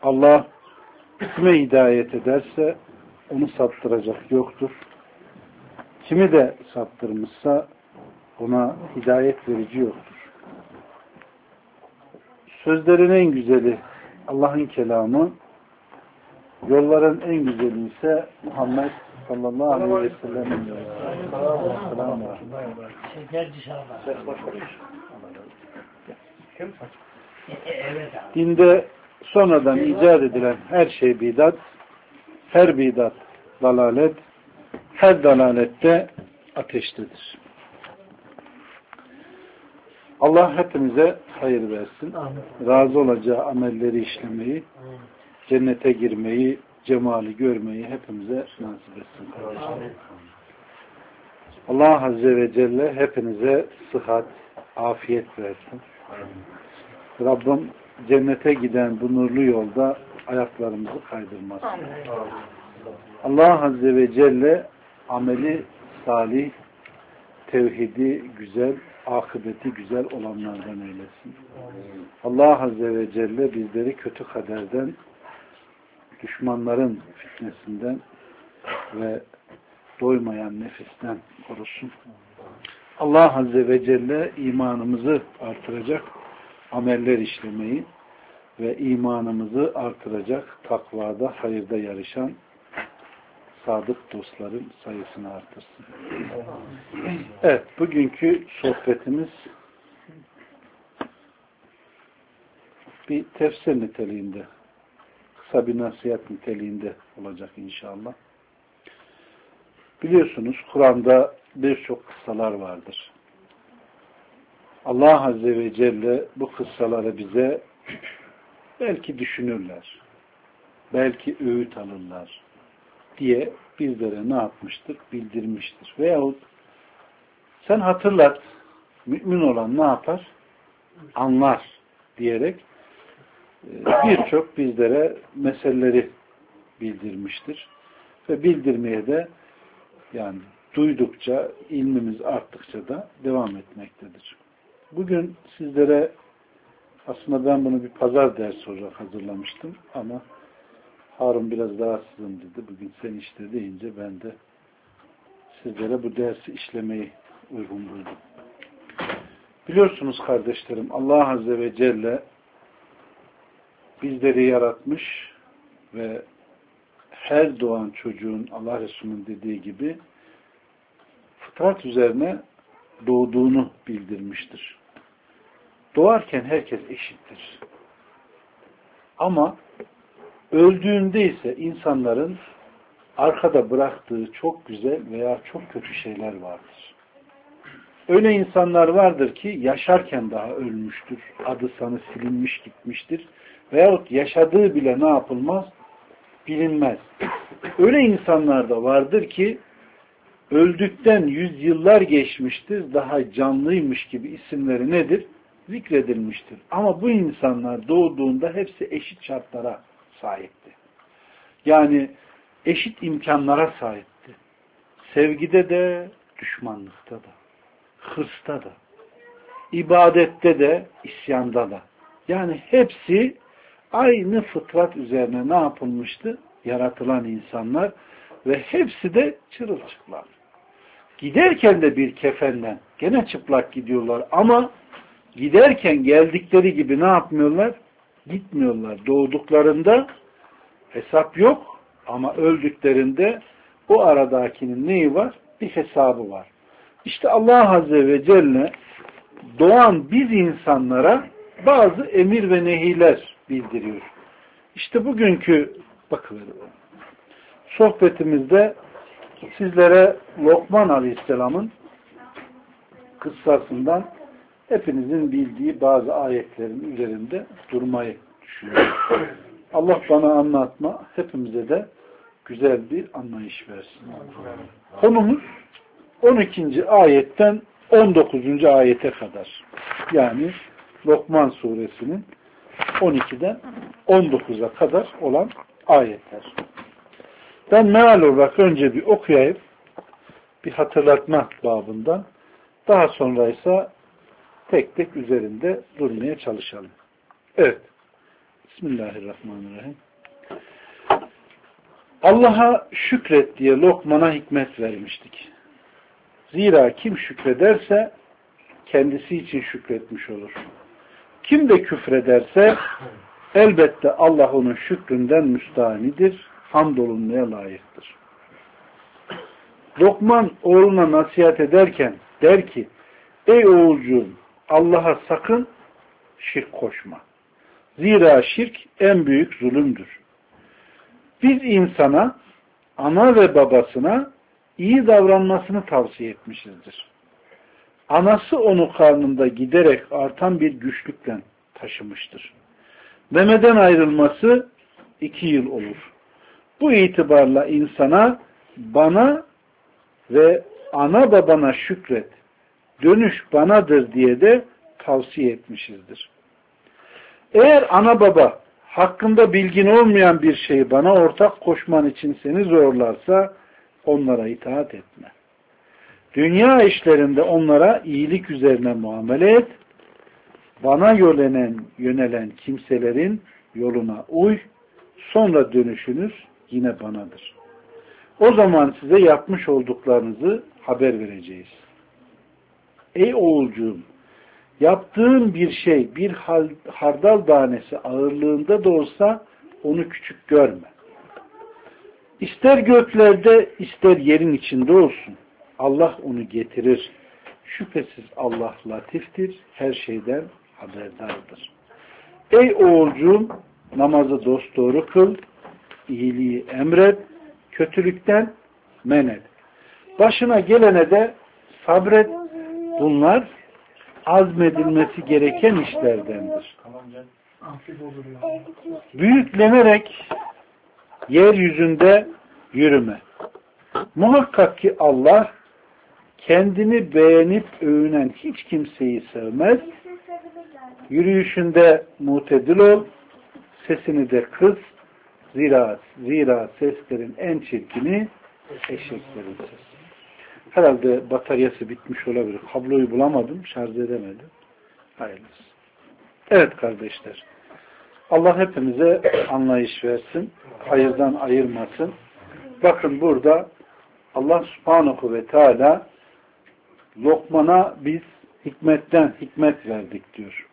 Allah kime hidayet ederse onu saptıracak yoktur. Kimi de saptırmışsa ona hidayet verici yoktur. Sözlerin en güzeli Allah'ın kelamı, yolların en güzeli ise Muhammed sallallahu aleyhi ve sellem'in yolu. Dinde sonradan icat edilen her şey bidat, her bidat dalalet, her dalalette ateştedir. Allah hepimize hayır versin. Razı olacağı amelleri işlemeyi, cennete girmeyi, cemali görmeyi hepimize nasip etsin. Allah Azze ve Celle hepinize sıhhat, afiyet versin. Rabbim cennete giden bu nurlu yolda ayaklarımızı kaydırmasın. Allah Azze ve Celle ameli salih, tevhidi güzel, akıbeti güzel olanlardan eylesin. Allah Azze ve Celle bizleri kötü kaderden, düşmanların fitnesinden ve doymayan nefisten korusun. Allah Azze ve Celle imanımızı artıracak ameller işlemeyi ve imanımızı artıracak takvada, hayırda yarışan sadık dostların sayısını artırsın. Evet, bugünkü sohbetimiz bir tefsir niteliğinde, kısa bir nasihat niteliğinde olacak inşallah. Biliyorsunuz Kur'an'da birçok kıssalar vardır. Allah Azze ve Celle bu kıssaları bize belki düşünürler, belki öğüt alırlar diye bizlere ne yapmıştır? Bildirmiştir. Veyahut sen hatırlat, mümin olan ne yapar? Anlar diyerek birçok bizlere meseleleri bildirmiştir. Ve bildirmeye de yani duydukça, ilmimiz arttıkça da devam etmektedir. Bugün sizlere aslında ben bunu bir pazar dersi olarak hazırlamıştım ama Harun biraz rahatsızım dedi. Bugün sen işte deyince ben de sizlere bu dersi işlemeyi uygun buldum. Biliyorsunuz kardeşlerim, Allah Azze ve Celle bizleri yaratmış ve her doğan çocuğun Allah Resulü'nün dediği gibi fıtrat üzerine doğduğunu bildirmiştir. Doğarken herkes eşittir. Ama öldüğünde ise insanların arkada bıraktığı çok güzel veya çok kötü şeyler vardır. Öyle insanlar vardır ki yaşarken daha ölmüştür. Adı sanı silinmiş gitmiştir. Veyahut yaşadığı bile ne yapılmaz? Bilinmez. Öyle insanlar da vardır ki öldükten yüzyıllar geçmiştir. Daha canlıymış gibi isimleri nedir? Zikredilmiştir. Ama bu insanlar doğduğunda hepsi eşit şartlara sahipti. Yani eşit imkanlara sahipti. Sevgide de, düşmanlıkta da, hırsta da, ibadette de, isyanda da. Yani hepsi aynı fıtrat üzerine ne yapılmıştı? Yaratılan insanlar ve hepsi de çırılçıplak. Giderken de bir kefenden gene çıplak gidiyorlar ama giderken geldikleri gibi ne yapmıyorlar? Gitmiyorlar. Doğduklarında hesap yok ama öldüklerinde o aradakinin neyi var? Bir hesabı var. İşte Allah Azze ve Celle doğan biz insanlara bazı emir ve nehiler bildiriyor. İşte bugünkü sohbetimizde sizlere Lokman Aleyhisselam'ın kıssasından hepinizin bildiği bazı ayetlerin üzerinde durmayı düşünüyorum. Allah bana anlatma, hepimize de güzel bir anlayış versin. Konumuz 12. ayetten 19. ayete kadar. Yani Lokman suresinin 12'den 19'a kadar olan ayetler. Ben meal olarak önce bir okuyayım, bir hatırlatma babından. Daha sonra ise tek tek üzerinde durmaya çalışalım. Evet. Bismillahirrahmanirrahim. Allah'a şükret diye Lokman'a hikmet vermiştik. Zira kim şükrederse kendisi için şükretmiş olur. Kim de küfrederse elbette Allah onun şükründen müstahanidir, hamdolunmaya layıktır. Lokman oğluna nasihat ederken der ki, ey oğulcuğum, Allah'a sakın şirk koşma. Zira şirk en büyük zulümdür. Biz insana, ana ve babasına iyi davranmasını tavsiye etmişizdir. Anası onu karnında giderek artan bir güçlükle taşımıştır. Memeden ayrılması 2 yıl olur. Bu itibarla insana, bana ve ana babana şükret, dönüş banadır diye de tavsiye etmişizdir. Eğer ana baba hakkında bilgin olmayan bir şeyi bana ortak koşman için seni zorlarsa onlara itaat etme. Dünya işlerinde onlara iyilik üzerine muamele et. Bana yönelen kimselerin yoluna uy. Sonra dönüşünüz yine banadır. O zaman size yapmış olduklarınızı haber vereceğiz. Ey oğulcuğum, yaptığın bir şey bir hardal tanesi ağırlığında da olsa onu küçük görme. İster göklerde ister yerin içinde olsun. Allah onu getirir. Şüphesiz Allah latiftir, her şeyden haberdardır. Ey oğulcuğum, namazı dosdoğru kıl, iyiliği emret, kötülükten men et. Başına gelene de sabret. Bunlar azmedilmesi gereken işlerdendir. Büyüklenerek yeryüzünde yürüme. Muhakkak ki Allah kendini beğenip övünen hiç kimseyi sevmez. Yürüyüşünde mutedil ol, sesini de kıs. Zira seslerin en çirkini eşeklerin sesi. Herhalde bataryası bitmiş olabilir. Kabloyu bulamadım, şarj edemedim. Hayırlısı. Evet kardeşler. Allah hepimize anlayış versin. Hayırdan ayırmasın. Bakın burada Allah subhanahu ve teala Lokman'a biz hikmetten hikmet verdik diyor.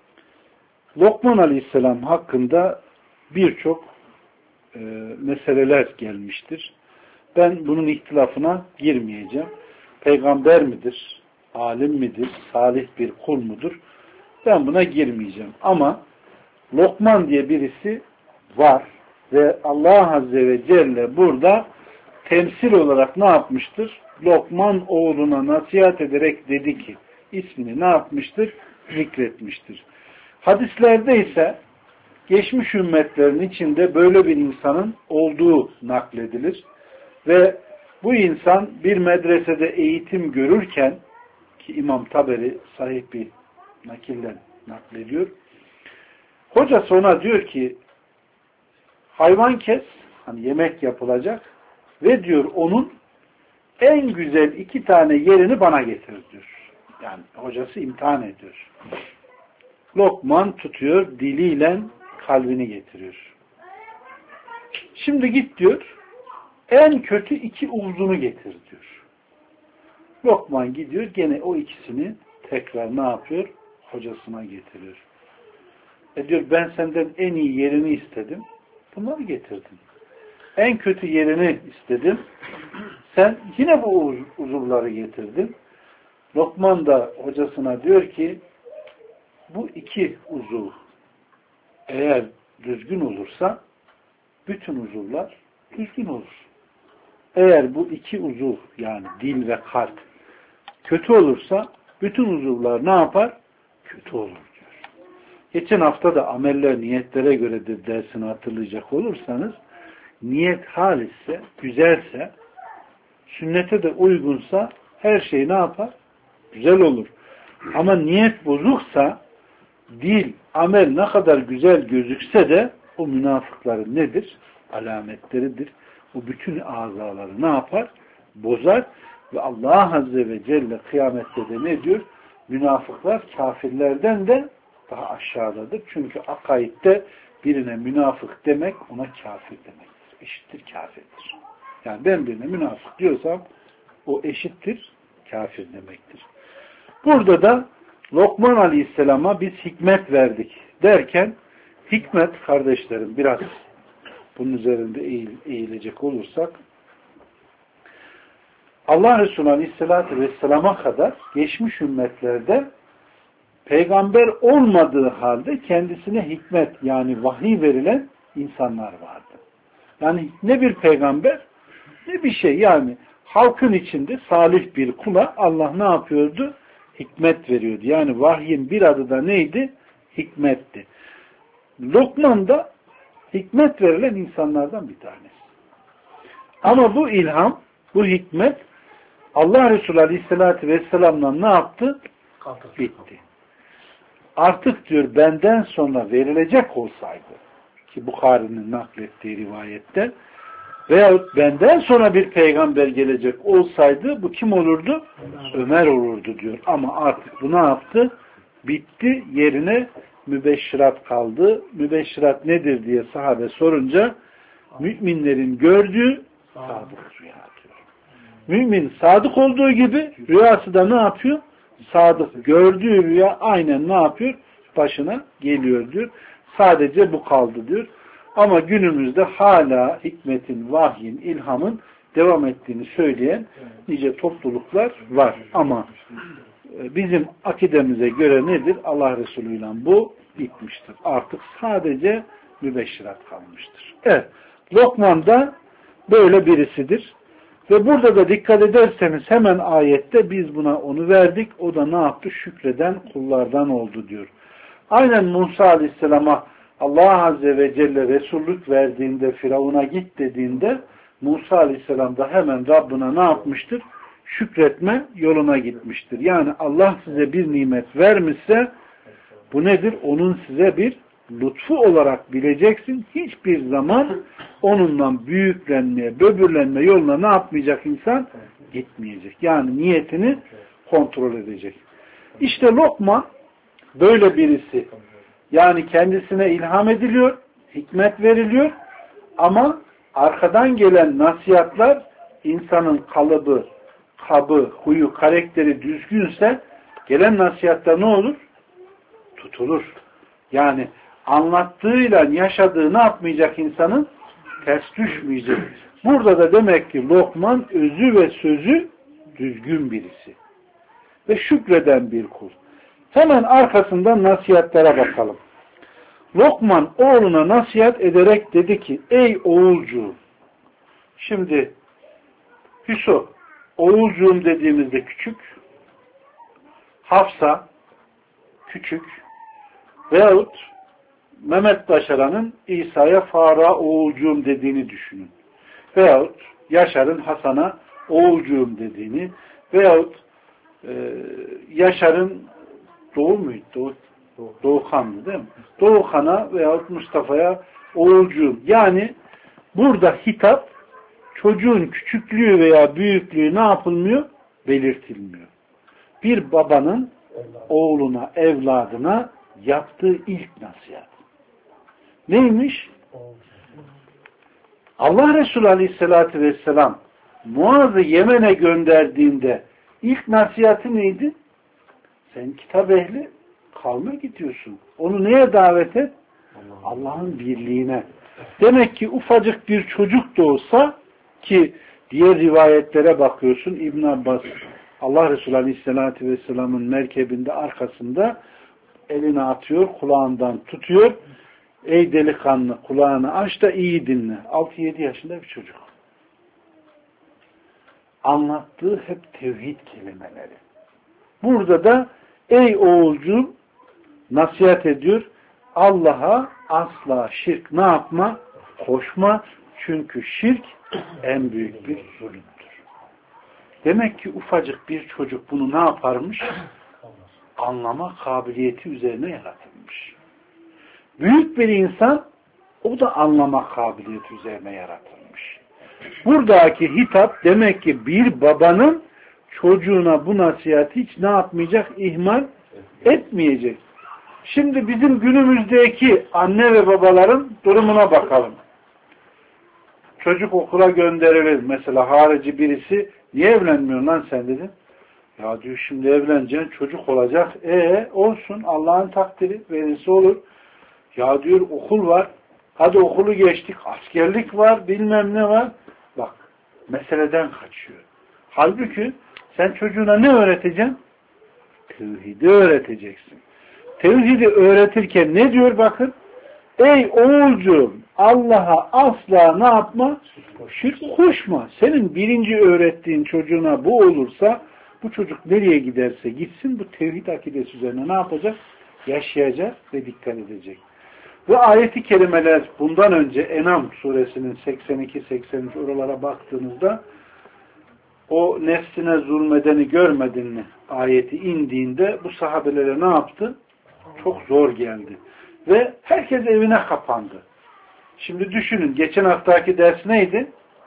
Lokman aleyhisselam hakkında birçok meseleler gelmiştir. Ben bunun ihtilafına girmeyeceğim. Peygamber midir? Alim midir? Salih bir kul mudur? Ben buna girmeyeceğim. Ama Lokman diye birisi var ve Allah Azze ve Celle burada temsil olarak ne yapmıştır? Lokman oğluna nasihat ederek dedi ki, ismini ne yapmıştır? Zikretmiştir. Hadislerde ise geçmiş ümmetlerin içinde böyle bir insanın olduğu nakledilir. Ve bu insan bir medresede eğitim görürken, ki İmam Taberi sahih bir nakilden naklediyor. Hocası ona diyor ki, hayvan kes, hani yemek yapılacak ve diyor onun en güzel 2 tane yerini bana getir diyor. Yani hocası imtihan ediyor. Lokman tutuyor, diliyle kalbini getiriyor. Şimdi git diyor, en kötü 2 uzunu getir diyor. Lokman gidiyor, gene o ikisini tekrar ne yapıyor? Hocasına getiriyor. Diyor ben senden en iyi yerini istedim. Bunları getirdin. En kötü yerini istedim. Sen yine bu uzuvları getirdin. Lokman da hocasına diyor ki bu 2 uzuv eğer düzgün olursa bütün uzuvlar düzgün olur. Eğer bu 2 uzuv yani dil ve kalp kötü olursa bütün uzuvlar ne yapar? Kötü olur diyor. Geçen hafta da ameller niyetlere göredir dersini hatırlayacak olursanız niyet halisse, güzelse, sünnete de uygunsa her şey ne yapar? Güzel olur. Ama niyet bozuksa dil, amel ne kadar güzel gözükse de o münafıkların nedir? Alametleridir. O bütün azaları ne yapar? Bozar ve Allah Azze ve Celle kıyamette de ne diyor? Münafıklar kafirlerden de daha aşağıdadır. Çünkü akaidde birine münafık demek ona kafir demektir. Eşittir kafirdir. Yani ben birine münafık diyorsam o eşittir kafir demektir. Burada da Lokman Aleyhisselam'a biz hikmet verdik derken hikmet kardeşlerim biraz bunun üzerinde eğilecek olursak Allah Resulü Aleyhisselatü Vesselam'a kadar geçmiş ümmetlerde peygamber olmadığı halde kendisine hikmet yani vahiy verilen insanlar vardı. Yani ne bir peygamber ne bir şey yani halkın içinde salih bir kula Allah ne yapıyordu? Hikmet veriyordu. Yani vahyin bir adı da neydi? Hikmetti. Lokman da hikmet verilen insanlardan bir tanesi. Ama bu ilham, bu hikmet Allah Resulü Aleyhisselatü Vesselam'la ne yaptı? Bitti. Artık diyor benden sonra verilecek olsaydı ki Bukhari'nin naklettiği rivayette veyahut benden sonra bir peygamber gelecek olsaydı bu kim olurdu? Ömer olurdu diyor. Ama artık bu ne yaptı? Bitti. Yerine mübeşşirat kaldı. Mübeşşirat nedir diye sahabe sorunca müminlerin gördüğü sadık rüya diyor. Mümin sadık olduğu gibi rüyası da ne yapıyor? Sadık. Gördüğü rüya aynen ne yapıyor? Başına geliyor diyor. Sadece bu kaldı diyor. Ama günümüzde hala hikmetin, vahyin, ilhamın devam ettiğini söyleyen nice topluluklar var. Ama bizim akidemize göre nedir? Allah Resulü ile bu bitmiştir. Artık sadece mübeşşirat kalmıştır. Evet. Lokman da böyle birisidir. Ve burada da dikkat ederseniz hemen ayette biz buna onu verdik. O da ne yaptı? Şükreden kullardan oldu diyor. Aynen Musa Aleyhisselam'a Allah Azze ve Celle Resullük verdiğinde Firavun'a git dediğinde Musa Aleyhisselam da hemen Rabbına ne yapmıştır? Şükretme yoluna gitmiştir. Yani Allah size bir nimet vermişse bu nedir? Onun size bir lütfu olarak bileceksin. Hiçbir zaman onunla büyüklenmeye, böbürlenme yoluna ne yapmayacak insan? Gitmeyecek. Yani niyetini kontrol edecek. İşte Lokman böyle birisi. Yani kendisine ilham ediliyor, hikmet veriliyor ama arkadan gelen nasihatler insanın kalıbı, kabı, huyu, karakteri düzgünse gelen nasihatta ne olur? Tutulur. Yani anlattığıyla yaşadığı ne yapmayacak insanın? Ters düşmeyecek. Burada da demek ki Lokman özü ve sözü düzgün birisi. Ve şükreden bir kul. Hemen arkasından nasihatlere bakalım. Lokman oğluna nasihat ederek dedi ki ey oğulcuğum. Şimdi Hüso oğulcuğum dediğimizde küçük, Hafsa küçük veyahut Mehmet Başaran'ın İsa'ya Faruk'a oğulcuğum dediğini düşünün. Veyahut Yaşar'ın Hasan'a oğulcuğum dediğini veyahut Yaşar'ın Doğu muydu? Doğukan'dı değil mi? Doğukan'a veyahut Mustafa'ya oğulcuğum. Yani burada hitap çocuğun küçüklüğü veya büyüklüğü ne yapılmıyor? Belirtilmiyor. Bir babanın oğluna, evladına yaptığı ilk nasihat. Neymiş? Allah Resulü Aleyhisselatü Vesselam Muaz'ı Yemen'e gönderdiğinde ilk nasihatı neydi? Sen kitap ehli kavme gidiyorsun. Onu neye davet et? Allah'ın birliğine. Demek ki ufacık bir çocuk da olsa ki diğer rivayetlere bakıyorsun İbn Abbas Allah Resulü Aleyhisselatü Vesselam'ın merkebinde arkasında elini atıyor, kulağından tutuyor. Ey delikanlı kulağını aç da iyi dinle. 6-7 yaşında bir çocuk. Anlattığı hep tevhid kelimeleri. Burada da ey oğulcuğum nasihat ediyor. Allah'a asla şirk ne yapma? Koşma. Çünkü şirk en büyük bir zulümdür. Demek ki ufacık bir çocuk bunu ne yaparmış? Anlama kabiliyeti üzerine yaratılmış. Büyük bir insan o da anlama kabiliyeti üzerine yaratılmış. Buradaki hitap demek ki bir babanın çocuğuna bu nasihat hiç ne yapmayacak? İhmal etmeyecek. Şimdi bizim günümüzdeki anne ve babaların durumuna bakalım. Çocuk okula gönderilir. Mesela harici birisi, niye evlenmiyorsun lan sen dedi. Ya diyor, şimdi evleneceksin, çocuk olacak. Olsun, Allah'ın takdiri, verirse olur. Ya diyor, okul var. Hadi okulu geçtik. Askerlik var, bilmem ne var. Bak, meseleden kaçıyor. Halbuki sen çocuğuna ne öğreteceksin? Tevhidi öğreteceksin. Tevhidi öğretirken ne diyor bakın? Ey oğulcuğum, Allah'a asla ne yapma? Şirk koşma. Senin birinci öğrettiğin çocuğuna bu olursa, bu çocuk nereye giderse gitsin, bu tevhid akidesi üzerine ne yapacak? Yaşayacak ve dikkat edecek. Ve ayeti kerimeler bundan önce En'am suresinin 82-83 oralara baktığınızda o nefsine zulmedeni görmedin mi ayeti indiğinde bu sahabelere ne yaptı? Çok zor geldi. Ve herkes evine kapandı. Şimdi düşünün, geçen haftaki ders neydi?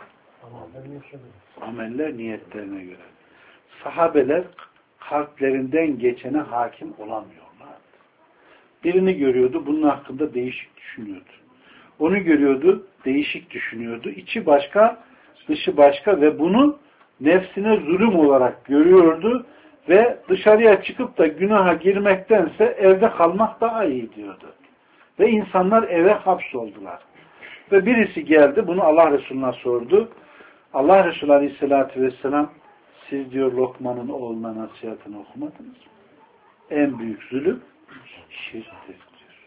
Ameller niyetlerine göre. Sahabeler kalplerinden geçene hakim olamıyorlardı. Birini görüyordu, bunun hakkında değişik düşünüyordu. Onu görüyordu, değişik düşünüyordu. İçi başka, dışı başka ve bunu nefsine zulüm olarak görüyordu ve dışarıya çıkıp da günaha girmektense evde kalmak daha iyi diyordu. Ve insanlar eve hapsoldular. Ve birisi geldi, bunu Allah Resulü'ne sordu. Allah Resulü Aleyhisselatü Vesselam, siz diyor Lokman'ın oğluna nasihatini okumadınız mı? En büyük zulüm şirktir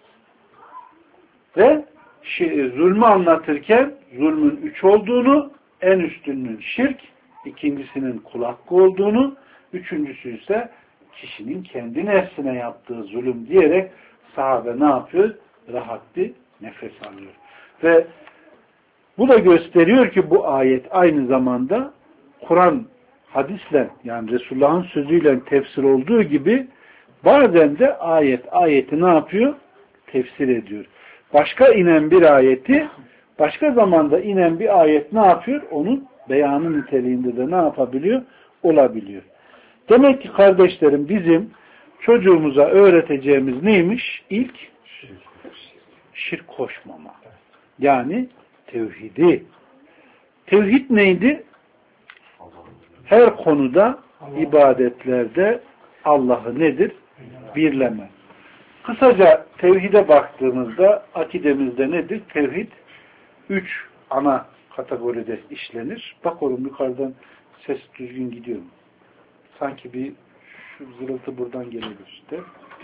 diyor. Ve zulmü anlatırken zulmün 3 olduğunu, en üstünün şirk, ikincisinin kul hakkı olduğunu, üçüncüsü ise kişinin kendi nefsine yaptığı zulüm diyerek sahabe ne yapıyor? Rahat bir nefes alıyor. Ve bu da gösteriyor ki bu ayet aynı zamanda Kur'an hadisle, yani Resulullah'ın sözüyle tefsir olduğu gibi bazen de ayeti ne yapıyor? Tefsir ediyor. Başka inen bir ayeti başka zamanda inen bir ayet ne yapıyor? Onun beyanı niteliğinde de ne yapabiliyor? Olabiliyor. Demek ki kardeşlerim, bizim çocuğumuza öğreteceğimiz neymiş? İlk şirk koşmama. Yani tevhidi. Tevhid neydi? Her konuda, ibadetlerde Allah'ı nedir? Birleme. Kısaca tevhide baktığımızda akidemizde nedir? Tevhid 3 ana kategoride işlenir. Bak oğlum, yukarıdan ses düzgün gidiyor mu? Sanki bir şu zırıltı buradan geliyor işte.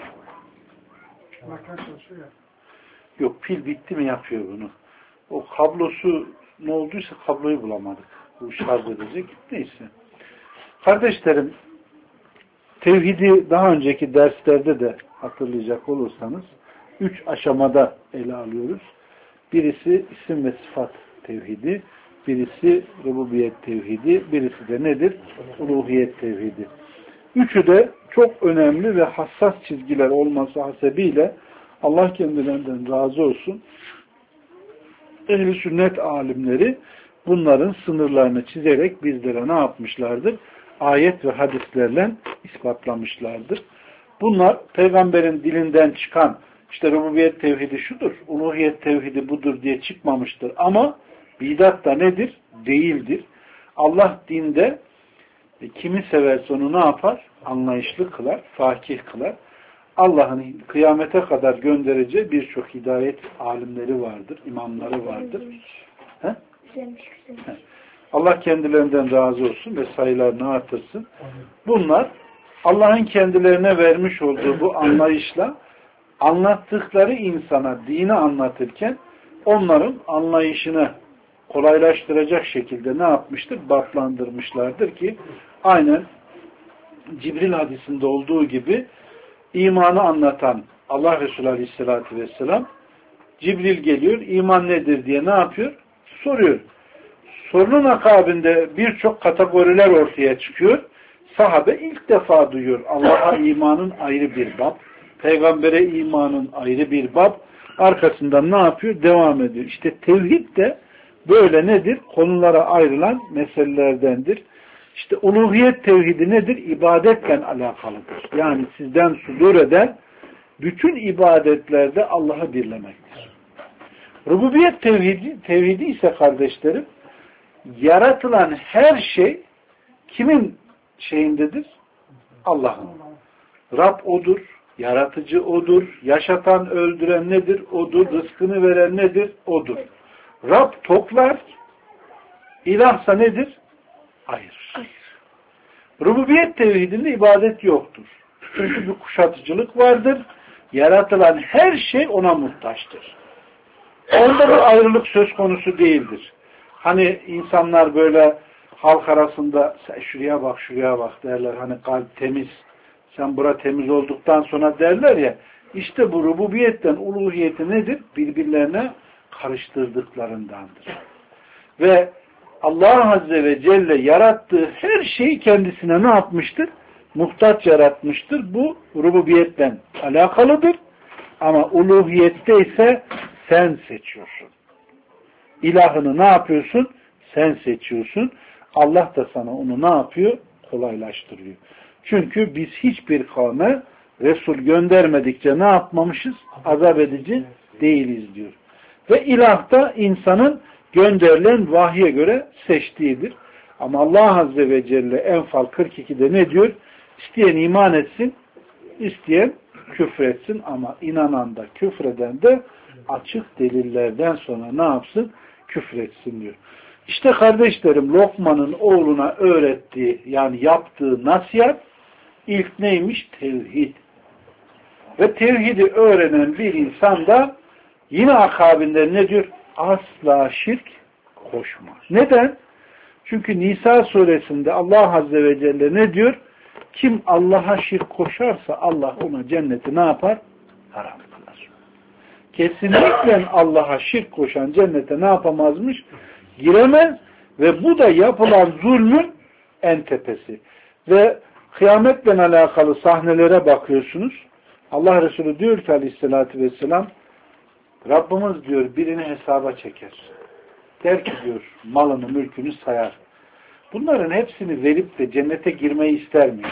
Yok, pil bitti mi yapıyor bunu. O kablosu ne olduysa kabloyu bulamadık. Bu şarj edecek. Neyse. Kardeşlerim, tevhidi daha önceki derslerde de hatırlayacak olursanız 3 aşamada ele alıyoruz. Birisi isim ve sıfat tevhidi, birisi rububiyet tevhidi, birisi de nedir? Uluhiyet tevhidi. Üçü de çok önemli ve hassas çizgiler olması hasebiyle Allah kendilerinden razı olsun. Ehl-i sünnet alimleri bunların sınırlarını çizerek bizlere ne yapmışlardır? Ayet ve hadislerle ispatlamışlardır. Bunlar peygamberin dilinden çıkan işte rububiyet tevhidi şudur, uluhiyet tevhidi budur diye çıkmamıştır. Ama bidat da nedir? Değildir. Allah dinde kimi severse onu ne yapar? Anlayışlı kılar, fakih kılar. Allah'ın kıyamete kadar göndereceği birçok hidayet alimleri vardır, imamları vardır. He? Allah kendilerinden razı olsun ve sayılarını artırsın. Bunlar Allah'ın kendilerine vermiş olduğu bu anlayışla anlattıkları insana dini anlatırken onların anlayışını kolaylaştıracak şekilde ne yapmıştır? Batlandırmışlardır ki aynen Cibril hadisinde olduğu gibi imanı anlatan Allah Resulü Aleyhisselatü Vesselam, Cibril geliyor, iman nedir diye ne yapıyor? Soruyor. Sorunun akabinde birçok kategoriler ortaya çıkıyor. Sahabe ilk defa duyuyor. Allah'a imanın ayrı bir bab, peygambere imanın ayrı bir bab. Arkasından ne yapıyor? Devam ediyor. İşte tevhid de böyle nedir? Konulara ayrılan meselelerdendir. İşte uluhiyet tevhidi nedir? İbadetle alakalıdır. Yani sizden sudur eden bütün ibadetlerde Allah'ı birlemektir. Rububiyet tevhidi ise kardeşlerim, yaratılan her şey kimin şeyindedir? Allah'ın. Rab odur, yaratıcı odur, yaşatan, öldüren nedir? Odur, rızkını veren nedir? Odur. Rab toplar, ilahsa nedir? Hayır. Rububiyet tevhidinde ibadet yoktur. Çünkü bir kuşatıcılık vardır. Yaratılan her şey ona muhtaçtır. Onda bir ayrılık söz konusu değildir. Hani insanlar böyle halk arasında sen şuraya bak şuraya bak derler. Hani kalp temiz. Sen bura temiz olduktan sonra derler ya. İşte bu rububiyetten uluhiyeti nedir? Birbirlerine karıştırdıklarındandır. Ve Allah Azze ve Celle yarattığı her şeyi kendisine ne yapmıştır? Muhtaç yaratmıştır. Bu rububiyetle alakalıdır. Ama uluhiyette ise sen seçiyorsun. İlahını ne yapıyorsun? Sen seçiyorsun. Allah da sana onu ne yapıyor? Kolaylaştırıyor. Çünkü biz hiçbir kavme Resul göndermedikçe ne yapmamışız? Azap edici değiliz diyor. Ve ilah da insanın gönderilen vahye göre seçtiğidir. Ama Allah Azze ve Celle Enfal 42'de ne diyor? İsteyen iman etsin, isteyen küfretsin ama inanan da küfreden de açık delillerden sonra ne yapsın? Küfretsin diyor. İşte kardeşlerim Lokman'ın oğluna öğrettiği yani yaptığı nasihat ilk neymiş? Tevhid. Ve tevhidi öğrenen bir insan da yine akabinde ne diyor? Asla şirk koşma. Neden? Çünkü Nisa suresinde Allah Azze ve Celle ne diyor? Kim Allah'a şirk koşarsa Allah ona cenneti ne yapar? Haram kılar. Kesinlikle Allah'a şirk koşan cennete ne yapamazmış? Giremez ve bu da yapılan zulmün en tepesi. Ve kıyametle alakalı sahnelere bakıyorsunuz. Allah Resulü diyor ki aleyhissalatü vesselam Rabbimiz diyor birini hesaba çeker. Der ki diyor malını mülkünü sayar. Bunların hepsini verip de cennete girmeyi ister miyim?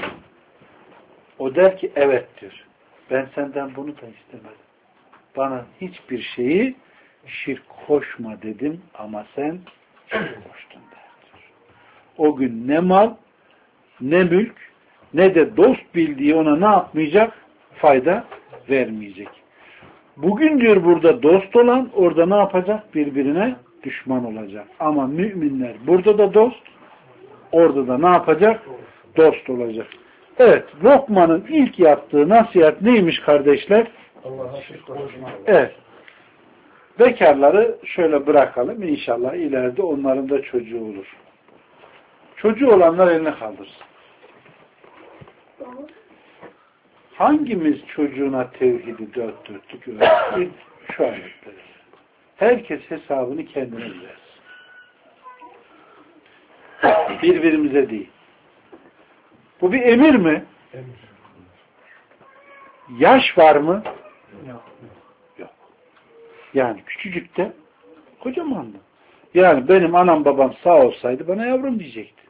O der ki evet diyor. Ben senden bunu da istemedim. Bana hiçbir şeyi şirk koşma dedim ama sen şirk koştun der diyor. O gün ne mal, ne mülk, ne de dost bildiği ona ne yapmayacak? Fayda vermeyecek. Bugün diyor burada dost olan orada ne yapacak? Birbirine düşman olacak. Ama müminler burada da dost, orada da ne yapacak? Dost olacak. Evet, Lokman'ın ilk yaptığı nasihat neymiş kardeşler? Allah'a şirk koşma. Evet. Bekarları şöyle bırakalım. İnşallah ileride onların da çocuğu olur. Çocuğu olanlar elini kaldırsın. Hangimiz çocuğuna tevhidi dört dörtlük öğretti? Şu ayetleri. Herkes hesabını kendine versin. Birbirimize değil. Bu bir emir mi? Emir. Yaş var mı? Yok. Yok. Yani küçücükte kocamandı. Yani benim anam babam sağ olsaydı bana yavrum diyecekti.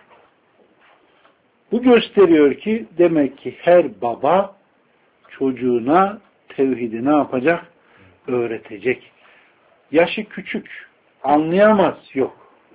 Bu gösteriyor ki demek ki her baba çocuğuna tevhidi ne yapacak? Öğretecek. Yaşı küçük. Anlayamaz. Yok.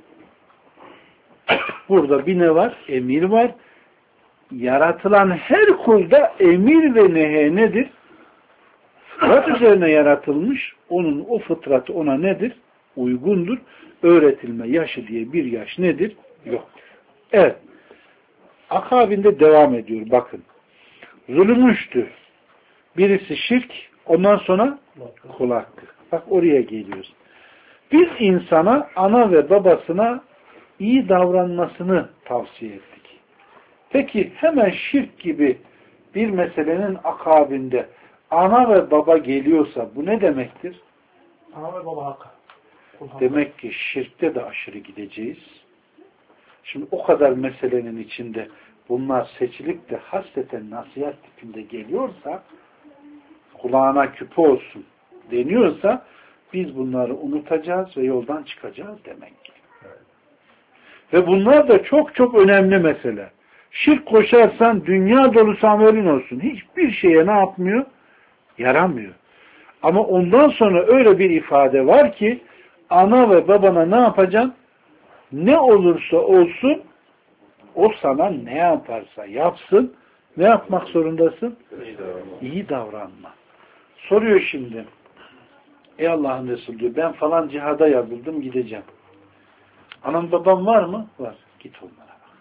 Burada bir ne var? Emir var. Yaratılan her kulda emir ve nehe nedir? Fıtrat üzerine yaratılmış. Onun o fıtratı ona nedir? Uygundur. Öğretilme yaşı diye bir yaş nedir? Yoktur. Evet. Akabinde devam ediyor. Bakın. Zulüm üçtü. Birisi şirk. Ondan sonra kul hakkı. Bak oraya geliyoruz. Biz insana ana ve babasına iyi davranmasını tavsiye ettik. Peki hemen şirk gibi bir meselenin akabinde ana ve baba geliyorsa bu ne demektir? Ana ve baba hakkı. Demek ki şirkte de aşırı gideceğiz. Şimdi o kadar meselenin içinde bunlar seçilip de hasreten nasihat tipinde geliyorsa kulağına küpe olsun deniyorsa biz bunları unutacağız ve yoldan çıkacağız demek ki. Evet. Ve bunlar da çok çok önemli mesele. Şirk koşarsan dünya dolusu amelin olsun. Hiçbir şeye ne yapmıyor? Yaramıyor. Ama ondan sonra öyle bir ifade var ki ana ve babana ne yapacaksın? Ne olursa olsun o sana ne yaparsa yapsın, ne yapmak zorundasın? İyi davranma. Soruyor şimdi. Ey Allah'ın Resulü diyor, ben falan cihada yazıldım, gideceğim. Anam babam var mı? Var. Git onlara bak.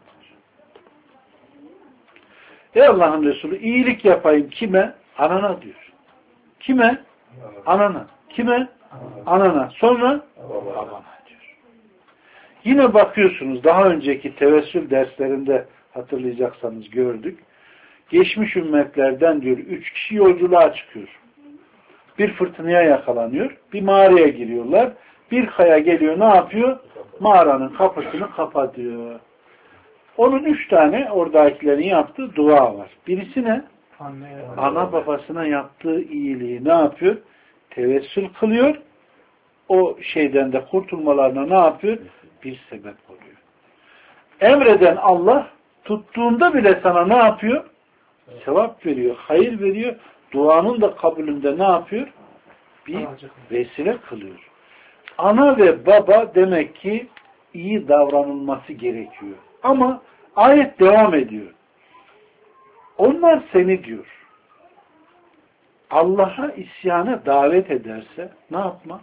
Ey Allah'ın Resulü, iyilik yapayım kime? Anana diyor. Kime? Anana. Kime? Anana. Sonra? Babana diyor. Yine bakıyorsunuz, daha önceki tevessül derslerinde hatırlayacaksanız gördük. Geçmiş ümmetlerden diyor 3 kişi yolculuğa çıkıyor. Bir fırtınaya yakalanıyor. Bir mağaraya giriyorlar. Bir kaya geliyor, ne yapıyor? Mağaranın kapısını kapatıyor. Onun 3 tane oradakilerin yaptığı dua var. Birisi ne? Ana babasına yaptığı iyiliği ne yapıyor? Tevessül kılıyor. O şeyden de kurtulmalarına ne yapıyor? Bir sebep oluyor. Emreden Allah tuttuğunda bile sana ne yapıyor? Sevap veriyor, hayır veriyor. Duanın da kabulünde ne yapıyor? Bir vesile kılıyor. Ana ve baba demek ki iyi davranılması gerekiyor. Ama ayet devam ediyor. Onlar seni diyor Allah'a isyana davet ederse ne yapma?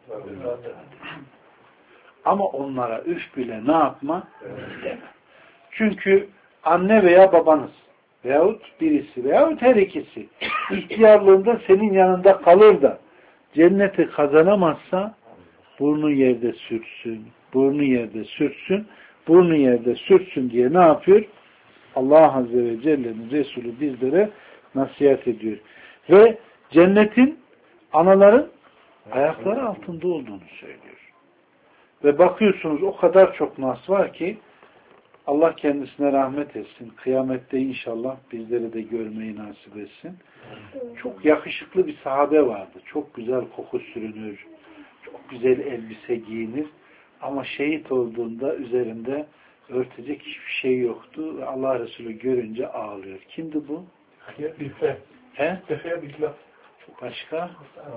Ama onlara üf bile ne yapma? Deme. Çünkü anne veya babanız veyahut birisi veyahut her ikisi ihtiyarlığında senin yanında kalır da cenneti kazanamazsa burnu yerde sürtsün, burnu yerde sürtsün, burnu yerde sürtsün diye ne yapıyor? Allah Azze ve Celle'nin Resulü bizlere nasihat ediyor. Ve cennetin anaların ayakları altında olduğunu söylüyor. Ve bakıyorsunuz o kadar çok nas var ki Allah kendisine rahmet etsin. Kıyamette inşallah bizleri de görmeyi nasip etsin. Çok yakışıklı bir sahabe vardı. Çok güzel koku sürünür. Çok güzel elbise giyinir. Ama şehit olduğunda üzerinde örtecek hiçbir şey yoktu. Ve Allah Resulü görünce ağlıyor. Kimdi bu? He? Başka?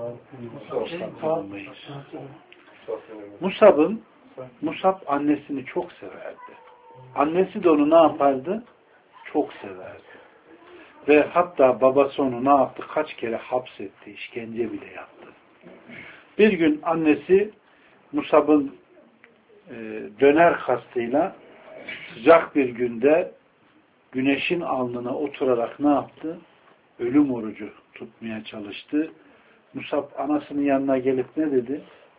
Musab annesini çok severdi. Annesi de onu ne yapardı? Çok severdi. Ve hatta babası onu ne yaptı? Kaç kere hapsetti, işkence bile yaptı. Bir gün annesi Musab'ın döner kastıyla sıcak bir günde güneşin alnına oturarak ne yaptı? Ölüm orucu tutmaya çalıştı. Musab anasının yanına gelip ne dedi?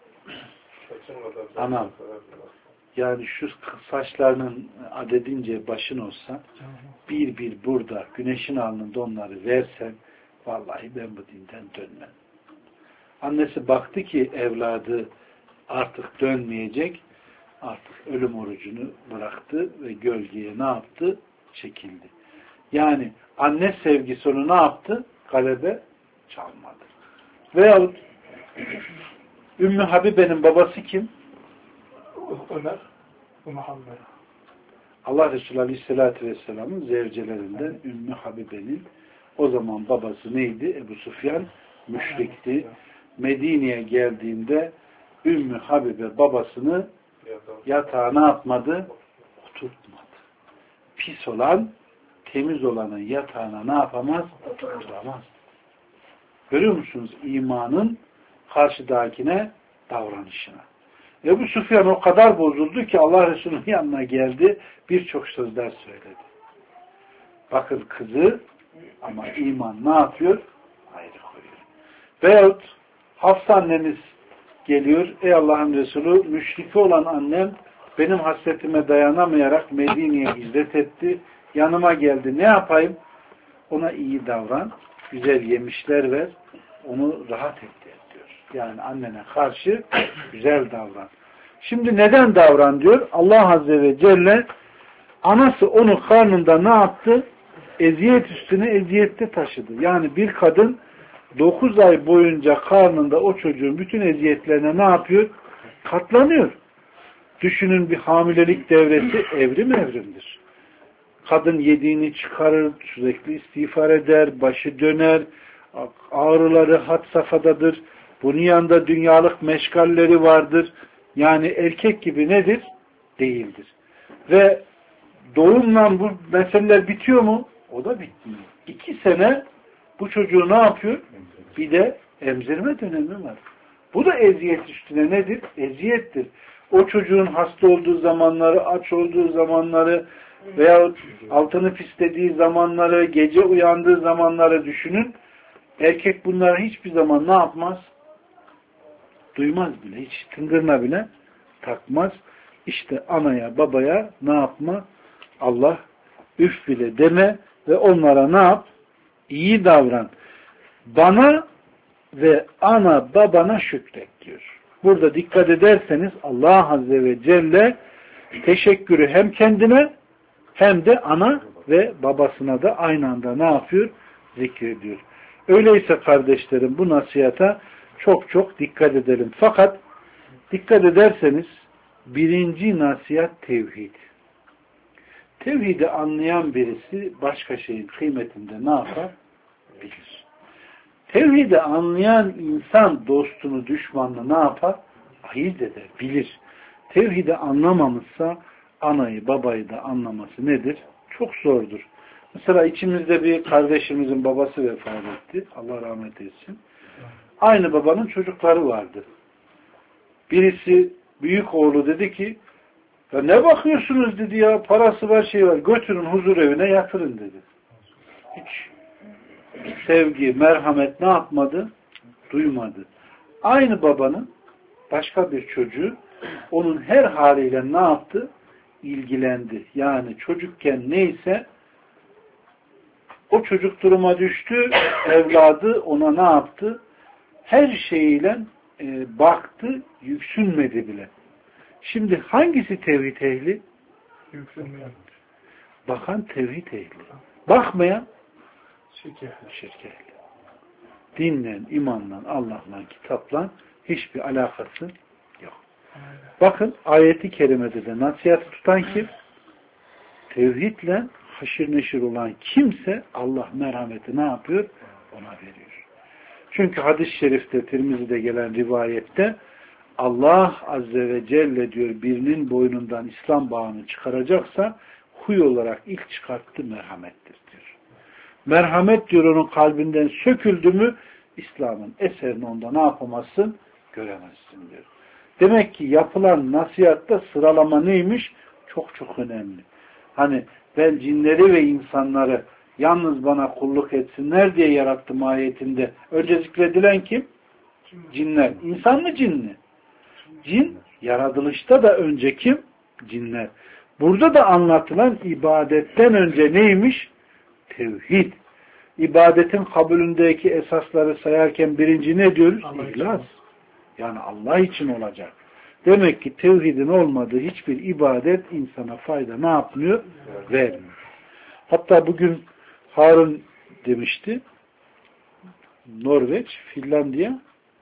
Anam, yani şu saçlarının adedince başın olsa bir bir burada güneşin alnında onları versen vallahi ben bu dinden dönmem. Annesi baktı ki evladı artık dönmeyecek, artık ölüm orucunu bıraktı ve gölgeye ne yaptı? Çekildi. Yani anne sevgisi onu ne yaptı? Galebe çalmadı. Veyahut Ümmü Habibe'nin babası kim? Ömer Muhammed. Allah Resulü Aleyhisselatü Vesselam'ın zevcelerinden Ümmü Habibe'nin o zaman babası neydi? Ebu Sufyan müşrikti. Medine'ye geldiğinde Ümmü Habibe babasını yatağa ne yapmadı? Oturtmadı. Pis olan, temiz olanın yatağına ne yapamaz? Oturtamaz. Görüyor musunuz? İmanın karşıdakine davranışına. Ebu Süfyan o kadar bozuldu ki Allah Resulü'nün yanına geldi, birçok sözler söyledi. Bakın kızı ama iman ne yapıyor? Ayrı koyuyor. Veyahut Hafsa annemiz geliyor, ey Allah'ın Resulü, müşriki olan annem benim hasretime dayanamayarak Medine'ye hicret etti, yanıma geldi, ne yapayım? Ona iyi davran, güzel yemişler ver, onu rahat etti diyor. Yani annene karşı güzel davran. Şimdi neden davran diyor? Allah Azze ve Celle anası onu karnında ne yaptı? Eziyet üstüne eziyette taşıdı. Yani bir kadın 9 ay boyunca karnında o çocuğun bütün eziyetlerine ne yapıyor? Katlanıyor. Düşünün bir hamilelik devresi evrimdir. Kadın yediğini çıkarır, sürekli istiğfar eder, başı döner, ağrıları had safhadadır. Bunun yanında dünyalık meşgalleri vardır. Yani erkek gibi nedir? Değildir. Ve doğumla bu meseleler bitiyor mu? O da bitmiyor. 2 sene bu çocuğu ne yapıyor? Bir de emzirme dönemi var. Bu da eziyet üstüne nedir? Eziyettir. O çocuğun hasta olduğu zamanları, aç olduğu zamanları veya altını pislediği zamanları, gece uyandığı zamanları düşünün. Erkek bunları hiçbir zaman ne yapmaz? Duymaz bile. Hiç tıngırına bile takmaz. İşte anaya, babaya ne yapma? Allah üf bile deme ve onlara ne yap? İyi davran. Bana ve ana babana şükret diyor. Burada dikkat ederseniz Allah Azze ve Celle teşekkürü hem kendine hem de ana ve babasına da aynı anda ne yapıyor? Zikrediyor. Öyleyse kardeşlerim bu nasihata çok çok dikkat edelim. Fakat dikkat ederseniz birinci nasihat tevhid. Tevhidi anlayan birisi başka şeyin kıymetinde ne yapar? Bilir. Tevhidi anlayan insan dostunu, düşmanını ne yapar? Ayırt eder, bilir. Tevhidi anlamamışsa anayı, babayı da anlaması nedir? Çok zordur. Mesela içimizde bir kardeşimizin babası vefat etti. Allah rahmet etsin. Aynı babanın çocukları vardı. Birisi büyük oğlu dedi ki ya ne bakıyorsunuz dedi ya, parası var, şey var, götürün huzur evine yatırın dedi. Hiç sevgi, merhamet ne yapmadı? Duymadı. Aynı babanın başka bir çocuğu onun her haliyle ne yaptı? İlgilendi. Yani çocukken neyse o çocuk duruma düştü, evladı ona ne yaptı? Her şeyiyle baktı, yüksünmedi bile. Şimdi hangisi tevhid ehli? Yüksünmeyen. Bakan tevhid ehli. Bakmayan şirk ehli. Dinle, imanla, Allah'la, kitapla hiçbir alakası yok. Bakın ayeti kerimede de nasihatı tutan kim? Tevhidle haşir neşir olan kimse Allah merhameti ne yapıyor? Ona veriyor. Çünkü hadis-i şerifte, Tirmizi'de gelen rivayette Allah Azze ve Celle diyor birinin boynundan İslam bağını çıkaracaksa huy olarak ilk çıkarttığı merhamettir diyor. Merhamet diyor onun kalbinden söküldü mü İslam'ın eserini onda ne yapamazsın? Göremezsin diyor. Demek ki yapılan nasihatta sıralama neymiş? Çok çok önemli. Hani ben cinleri ve insanları yalnız bana kulluk etsinler diye yarattım ayetinde. Önce zikredilen kim? Cinler. İnsan mı cin mi? Cin yaratılışta da önce kim? Cinler. Burada da anlatılan ibadetten önce neymiş? Tevhid. İbadetin kabulündeki esasları sayarken birinci ne diyoruz? İhlas. Yani Allah için olacak. Demek ki tevhidin olmadığı hiçbir ibadet insana fayda ne yapmıyor? Vermiyor. Hatta bugün Harun demişti. Norveç, Finlandiya,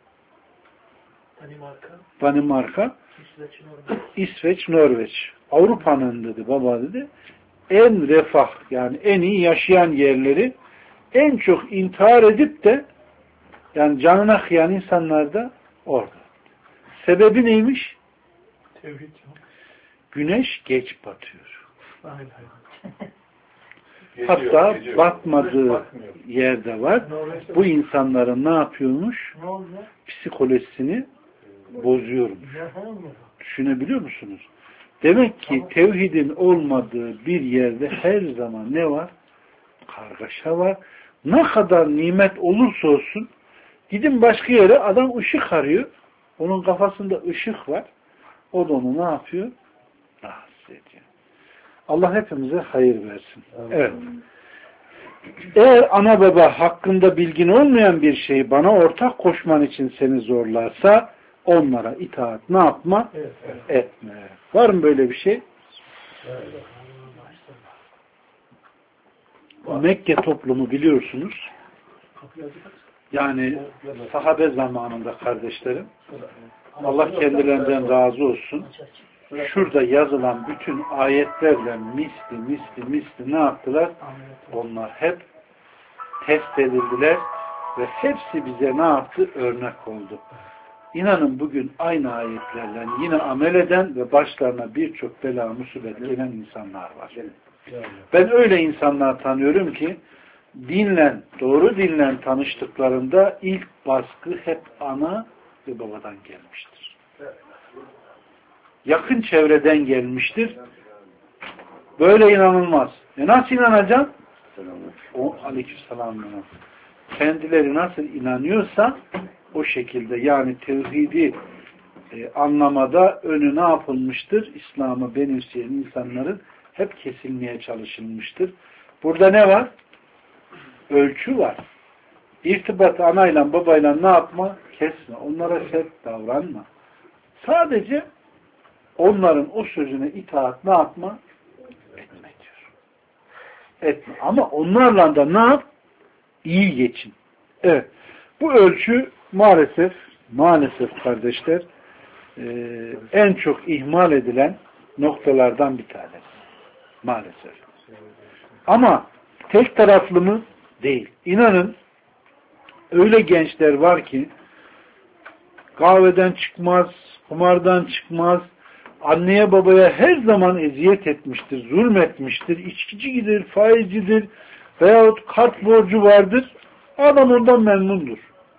Danimarka, İsveç, Norveç. Avrupa'nın dedi, baba dedi, en refah yani en iyi yaşayan yerleri en çok intihar edip de yani canına kıyan insanlar da orada. Sebebi neymiş? Tevhid. Güneş geç batıyor. Hatta batmadığı yerde var. Bu insanların ne yapıyormuş? Psikolojisini bozuyormuş. Düşünebiliyor musunuz? Demek ki tevhidin olmadığı bir yerde her zaman ne var? Kargaşa var. Ne kadar nimet olursa olsun gidin başka yere adam ışık arıyor. Onun kafasında ışık var. O da onu ne yapıyor? Rahatsız ediyor. Allah hepimize hayır versin. Evet. Eğer ana baba hakkında bilgin olmayan bir şeyi bana ortak koşman için seni zorlarsa onlara itaat ne yapma? Etme. Var mı böyle bir şey? Mekke toplumu biliyorsunuz. Yani sahabe zamanında kardeşlerim, Allah kendilerinden razı olsun. Şurada yazılan bütün ayetlerle misli ne yaptılar? Onlar hep test edildiler Ve hepsi bize ne yaptı? Örnek oldu. İnanın bugün aynı ayetlerle yine amel eden ve başlarına birçok bela, musibet gelen insanlar var. Ben öyle insanlar tanıyorum ki doğru dinle tanıştıklarında ilk baskı hep ana ve babadan gelmiştir. Yakın çevreden gelmiştir. Böyle inanılmaz. Nasıl inanacaksın? O aleykümselam. Kendileri nasıl inanıyorsa o şekilde, yani tevhidi anlamada önü ne yapılmıştır? İslam'ı benimseyen insanların hep kesilmeye çalışılmıştır. Burada ne var? Ölçü var. İrtibatı anayla babayla ne yapma? Kesme. Onlara sert davranma. Sadece onların o sözüne itaat ne yapma? Etme diyor. Etme. Ama onlarla da ne yap? İyi geçin. Evet. Bu ölçü maalesef kardeşler en çok ihmal edilen noktalardan bir tanesi. Maalesef. Ama tek taraflı mı? Değil. İnanın öyle gençler var ki kahveden çıkmaz, kumardan çıkmaz, anneye babaya her zaman eziyet etmiştir, zulmetmiştir, içkicidir, faizcidir veyahut kart borcu vardır. Adam ondan memnundur.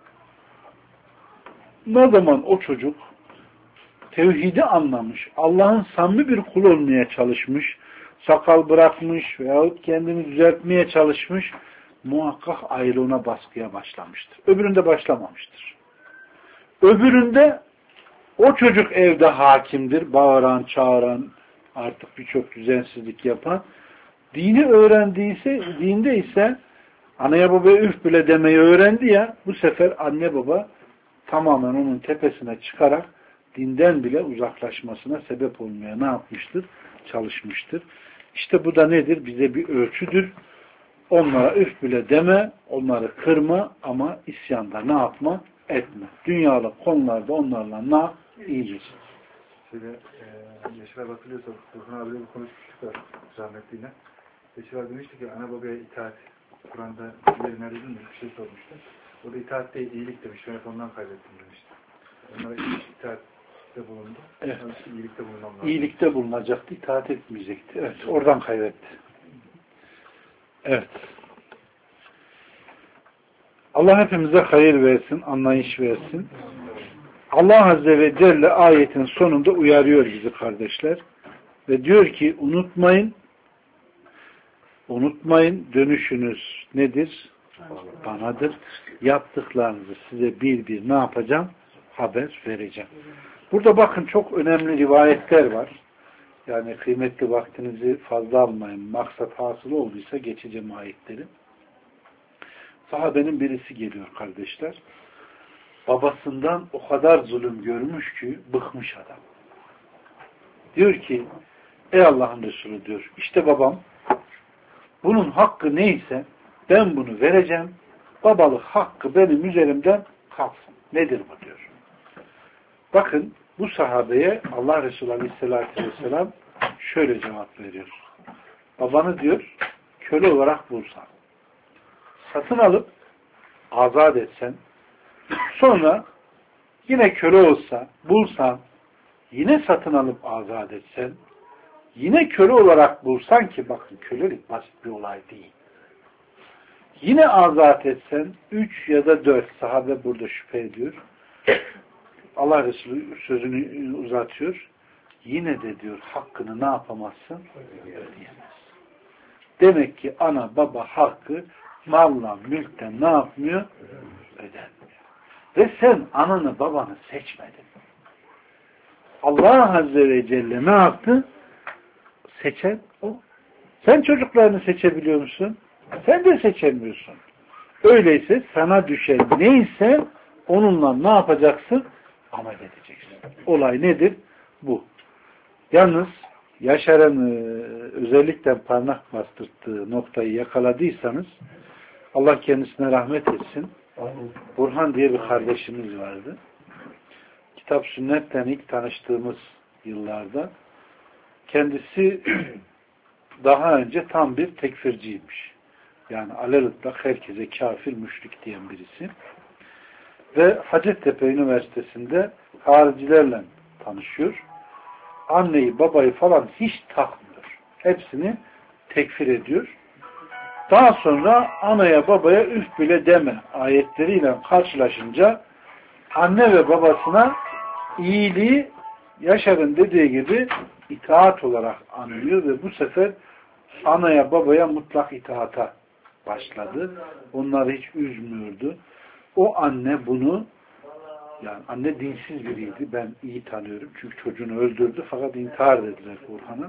Ne zaman o çocuk tevhidi anlamış, Allah'ın samimi bir kul olmaya çalışmış, sakal bırakmış veyahut kendini düzeltmeye çalışmış, muhakkak ayrılığına baskıya başlamıştır. Öbüründe başlamamıştır. Öbüründe o çocuk evde hakimdir, bağıran, çağıran, artık birçok düzensizlik yapan. Dini öğrendiyse, dinde ise anaya babaya üf bile demeyi öğrendi ya, bu sefer anne baba tamamen onun tepesine çıkarak dinden bile uzaklaşmasına sebep olmaya ne yapmıştır? Çalışmıştır. İşte bu da nedir? Bize bir ölçüdür. Onlara üf bile deme, onları kırma ama isyanda ne yapma? Etme. Dünyalık konularda onlarla ne yap? İyi geçin. Şöyle Yaşar abi hatırlıyorsa Burhan abiyle bir konuşmuştuk da rahmetliyle. Yaşar abi demişti ki ana babaya itaat Kur'an'da yeri nerede mi bir şey sormuştu. O da itaat değil iyilik demiş. Ben hep ondan kaybettim demişti. Onlara itaatte bulundu. Evet. İyilikte bulunanlar. İyilikte bulunacaktı, itaat etmeyecekti. Evet, oradan kaybetti. Evet. Allah hepimize hayır versin, anlayış versin. Allah Azze ve Celle ayetin sonunda uyarıyor bizi kardeşler. Ve diyor ki unutmayın dönüşünüz nedir? Banadır. Yaptıklarınızı size bir bir ne yapacağım? Haber vereceğim. Burada bakın çok önemli rivayetler var. Yani kıymetli vaktinizi fazla almayın. Maksat hasıl olduysa geçeceğim ayetleri. Sahabenin birisi geliyor kardeşler. Babasından o kadar zulüm görmüş ki bıkmış adam. Diyor ki ey Allah'ın Resulü diyor işte babam bunun hakkı neyse ben bunu vereceğim. Babalık hakkı benim üzerimden kalksın. Nedir bu diyor. Bakın bu sahabeye Allah Resulü Aleyhisselatü Vesselam şöyle cevap veriyor. Babanı diyor köle olarak bulsan, satın alıp azat etsen, sonra yine köle olsa bulsan, yine satın alıp azat etsen, yine köle olarak bulsan ki bakın kölelik basit bir olay değil. Yine azat etsen 3 ya da 4 sahabe burada şüphe ediyor. Allah Resulü sözünü uzatıyor. Yine de diyor hakkını ne yapamazsın? Ödeyemez. Demek ki ana baba hakkı malla mülkten ne yapmıyor? Ödenmiyor. Ve sen ananı babanı seçmedin. Allah Azze ve Celle ne yaptı? Seçen o. Sen çocuklarını seçebiliyor musun? Sen de seçemiyorsun. Öyleyse sana düşen neyse onunla ne yapacaksın? Amel edeceksin. Olay nedir? Bu. Yalnız Yaşar'ın özellikle parmak bastırdığı noktayı yakaladıysanız Allah kendisine rahmet etsin. Burhan diye bir kardeşimiz vardı. Kitap sünnetten ilk tanıştığımız yıllarda kendisi daha önce tam bir tekfirciymiş. Yani alelütlak herkese kafir, müşrik diyen birisi. Ve Hacettepe Üniversitesi'nde haricilerle tanışıyor. Anneyi, babayı falan hiç takmıyor. Hepsini tekfir ediyor. Daha sonra anaya, babaya üf bile deme ayetleriyle karşılaşınca anne ve babasına iyiliği Yaşar'ın dediği gibi itaat olarak anlıyor ve bu sefer anaya, babaya mutlak itaata başladı. Onları hiç üzmüyordu. O anne bunu, yani anne dinsiz biriydi. Ben iyi tanıyorum. Çünkü çocuğunu öldürdü. Fakat intihar dediler Burhan'a.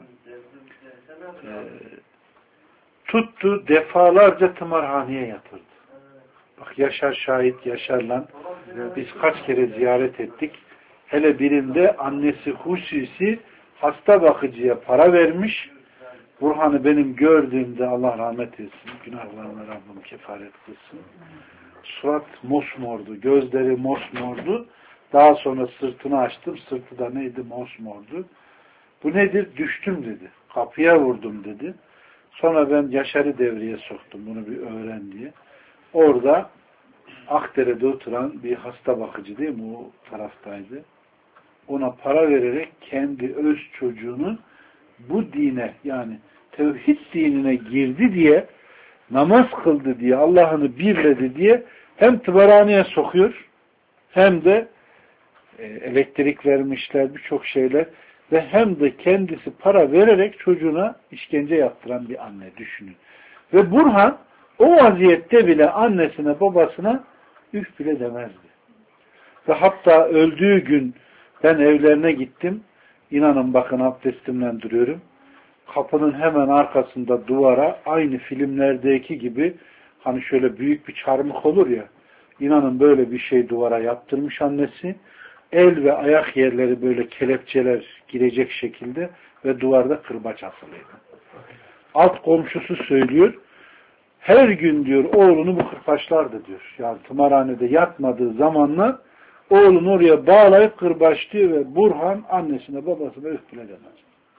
Tuttu, defalarca tımarhaneye yatırdı. Bak Yaşar şahit, Yaşar'la biz kaç kere ziyaret ettik. Hele birinde annesi hususi hasta bakıcıya para vermiş. Burhan'ı benim gördüğümde Allah rahmet etsin. Günahlarına Rabbim kefaret kılsın. Surat mosmordu. Gözleri mosmordu. Daha sonra sırtını açtım. Sırtı da neydi? Mosmordu. Bu nedir? Düştüm dedi. Kapıya vurdum dedi. Sonra ben Yaşar'ı devreye soktum. Bunu bir öğren diye. Orada Akdere'de oturan bir hasta bakıcı değil mi? O taraftaydı. Ona para vererek kendi öz çocuğunu bu dine, yani tevhid dinine girdi diye, namaz kıldı diye, Allah'ını birledi diye hem tımarhaneye sokuyor hem de elektrik vermişler, birçok şeyler ve hem de kendisi para vererek çocuğuna işkence yaptıran bir anne düşünün. Ve Burhan o vaziyette bile annesine, babasına üf bile demezdi. Ve hatta öldüğü gün ben evlerine gittim. İnanın bakın abdestimle duruyorum. Kapının hemen arkasında duvara aynı filmlerdeki gibi hani şöyle büyük bir çarmıh olur ya, İnanın böyle bir şey duvara yaptırmış annesi. El ve ayak yerleri böyle kelepçeler girecek şekilde ve duvarda kırbaç asılıydı. Alt komşusu söylüyor. Her gün diyor oğlunu bu kırbaçlardı diyor. Yani tımarhanede yatmadığı zamanlar oğlunu oraya bağlayıp kırbaçlıyor ve Burhan annesine babasına üf bile demez.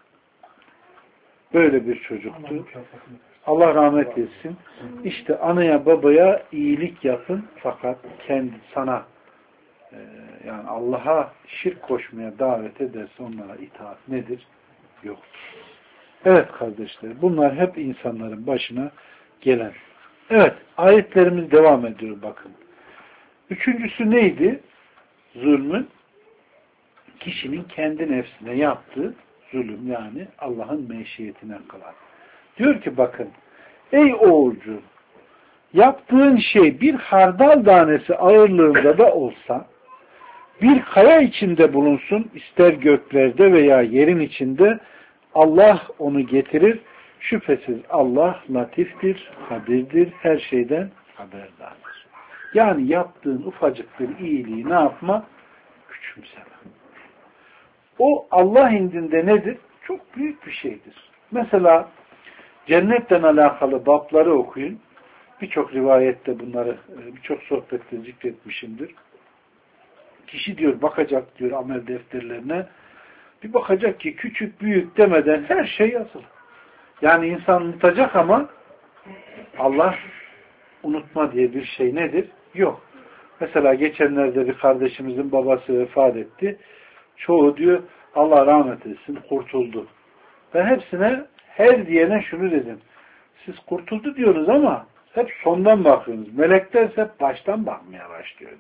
Böyle bir çocuktu. Allah rahmet etsin. İşte anaya babaya iyilik yapın fakat kendi sana yani Allah'a şirk koşmaya davet ederse onlara itaat nedir? Yoktur. Evet kardeşler, bunlar hep insanların başına gelen. Evet, ayetlerimiz devam ediyor bakın. Üçüncüsü neydi? Zulmün kişinin kendi nefsine yaptığı zulüm, yani Allah'ın meşiyetine kılan. Diyor ki bakın, ey oğulcu, yaptığın şey bir hardal tanesi ağırlığında da olsa, bir kaya içinde bulunsun, ister göklerde veya yerin içinde, Allah onu getirir. Şüphesiz Allah latiftir, habirdir, her şeyden haberdardır. Yani yaptığın ufacık bir iyiliği ne yapma? Küçümseme. O Allah indinde nedir? Çok büyük bir şeydir. Mesela cennetten alakalı babları okuyun. Birçok rivayette bunları, birçok sohbette zikretmişimdir. Kişi diyor bakacak diyor amel defterlerine, bir bakacak ki küçük büyük demeden her şey yazılı. Yani insan unutacak ama Allah unutma diye bir şey nedir? Yok. Mesela geçenlerde bir kardeşimizin babası vefat etti. Çoğu diyor Allah rahmet etsin kurtuldu. Ben hepsine her diyene şunu dedim. Siz kurtuldu diyorsunuz ama hep sondan bakıyorsunuz. Melekler hep baştan bakmaya başlıyordu.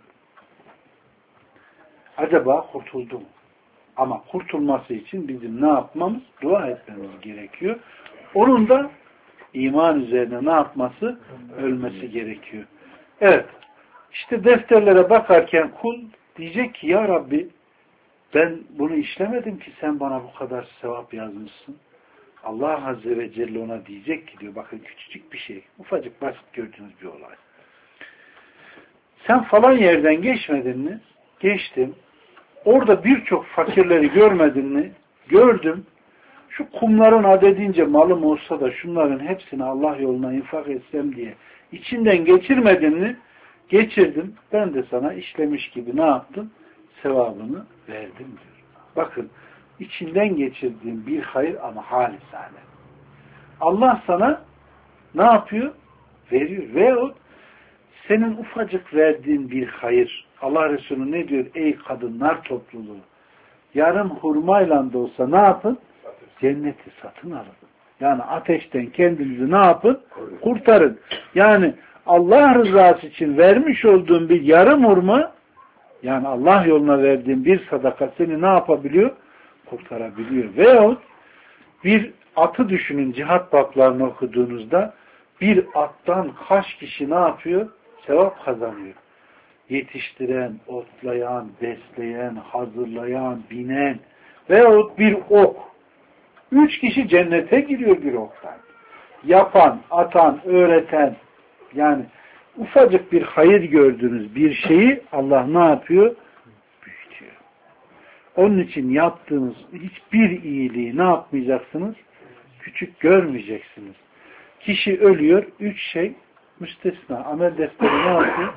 Acaba kurtuldu mu? Ama kurtulması için bizim ne yapmamız? Dua etmemiz gerekiyor. Onun da iman üzerine ne yapması? Ölmesi gerekiyor. Evet. İşte defterlere bakarken kul diyecek ki ya Rabbi ben bunu işlemedim ki sen bana bu kadar sevap yazmışsın. Allah Azze ve Celle ona diyecek ki diyor bakın küçücük bir şey. Ufacık basit gördüğünüz bir olay. Sen falan yerden geçmedin mi? Geçtim. Orada birçok fakirleri görmedin mi? Gördüm. Şu kumların adedince malım olsa da şunların hepsini Allah yoluna infak etsem diye içinden geçirmedin mi? Geçirdim. Ben de sana işlemiş gibi ne yaptım? Sevabını verdim diyor. Bakın içinden geçirdiğin bir hayır ama halisane. Allah sana ne yapıyor? veriyor. Veyahut senin ufacık verdiğin bir hayır. Allah Resulü ne diyor? Ey kadınlar topluluğu, yarım hurmayla da olsa ne yapın? Cenneti satın alın. Yani ateşten kendinizi ne yapın? Kurtarın. Yani Allah rızası için vermiş olduğun bir yarım hurma, yani Allah yoluna verdiğin bir sadaka seni ne yapabiliyor? Kurtarabiliyor. Veyahut bir atı düşünün, cihat bablarını okuduğunuzda bir attan kaç kişi ne yapıyor? Sevap kazanıyor. Yetiştiren, otlayan, besleyen, hazırlayan, binen veyahut bir ok. 3 kişi cennete giriyor bir oktan. Yapan, atan, öğreten, yani ufacık bir hayır gördüğünüz bir şeyi Allah ne yapıyor? Büyütüyor. Onun için yaptığınız hiçbir iyiliği ne yapmayacaksınız? Küçük görmeyeceksiniz. Kişi ölüyor, 3 şey müstesna. Amel defteri ne yapıyor?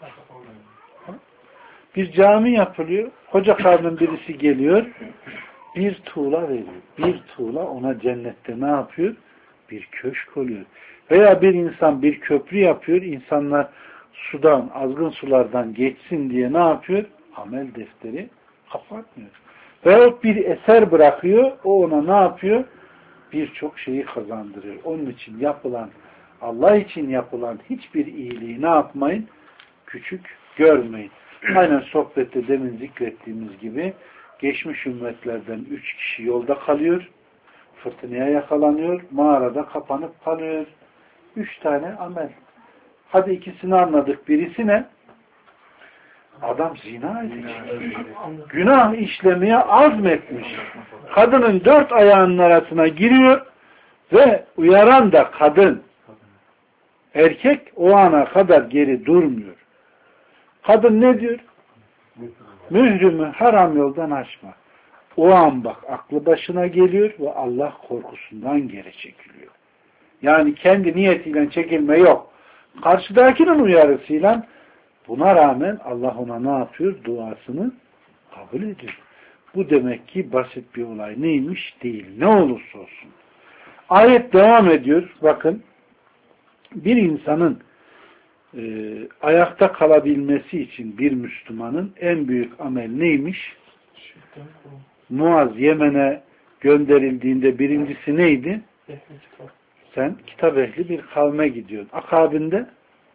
Bir cami yapılıyor, koca karnın birisi geliyor, bir tuğla veriyor. Bir tuğla ona cennette ne yapıyor? Bir köşk oluyor. Veya bir insan bir köprü yapıyor, insanlar sudan, azgın sulardan geçsin diye ne yapıyor? Amel defteri kapatmıyor. Veyahut bir eser bırakıyor, o ona ne yapıyor? Birçok şeyi kazandırıyor. Onun için yapılan, Allah için yapılan hiçbir iyiliği ne yapmayın? Küçük görmeyin. Aynen sohbette demin zikrettiğimiz gibi geçmiş ümmetlerden 3 kişi yolda kalıyor, fırtınaya yakalanıyor, mağarada kapanıp kalıyor. 3 tane amel. Hadi ikisini anladık. Birisi ne? Adam zina edecek. Günah işlemeye azmetmiş. Kadının 4 ayağının arasına giriyor ve uyaran da kadın. Erkek o ana kadar geri durmuyor. Kadın ne diyor? Mührümü haram yoldan açma. O an bak aklı başına geliyor ve Allah korkusundan geri çekiliyor. Yani kendi niyetiyle çekilme yok. Karşıdakinin uyarısıyla buna rağmen Allah ona ne yapıyor? Duasını kabul ediyor. Bu demek ki basit bir olay neymiş? Değil. Ne olursa olsun. Ayet devam ediyor. Bakın bir insanın ayakta kalabilmesi için bir Müslümanın en büyük amel neymiş? Muaz Yemen'e gönderildiğinde birincisi neydi? Sen kitap ehli bir kavme gidiyorsun. Akabinde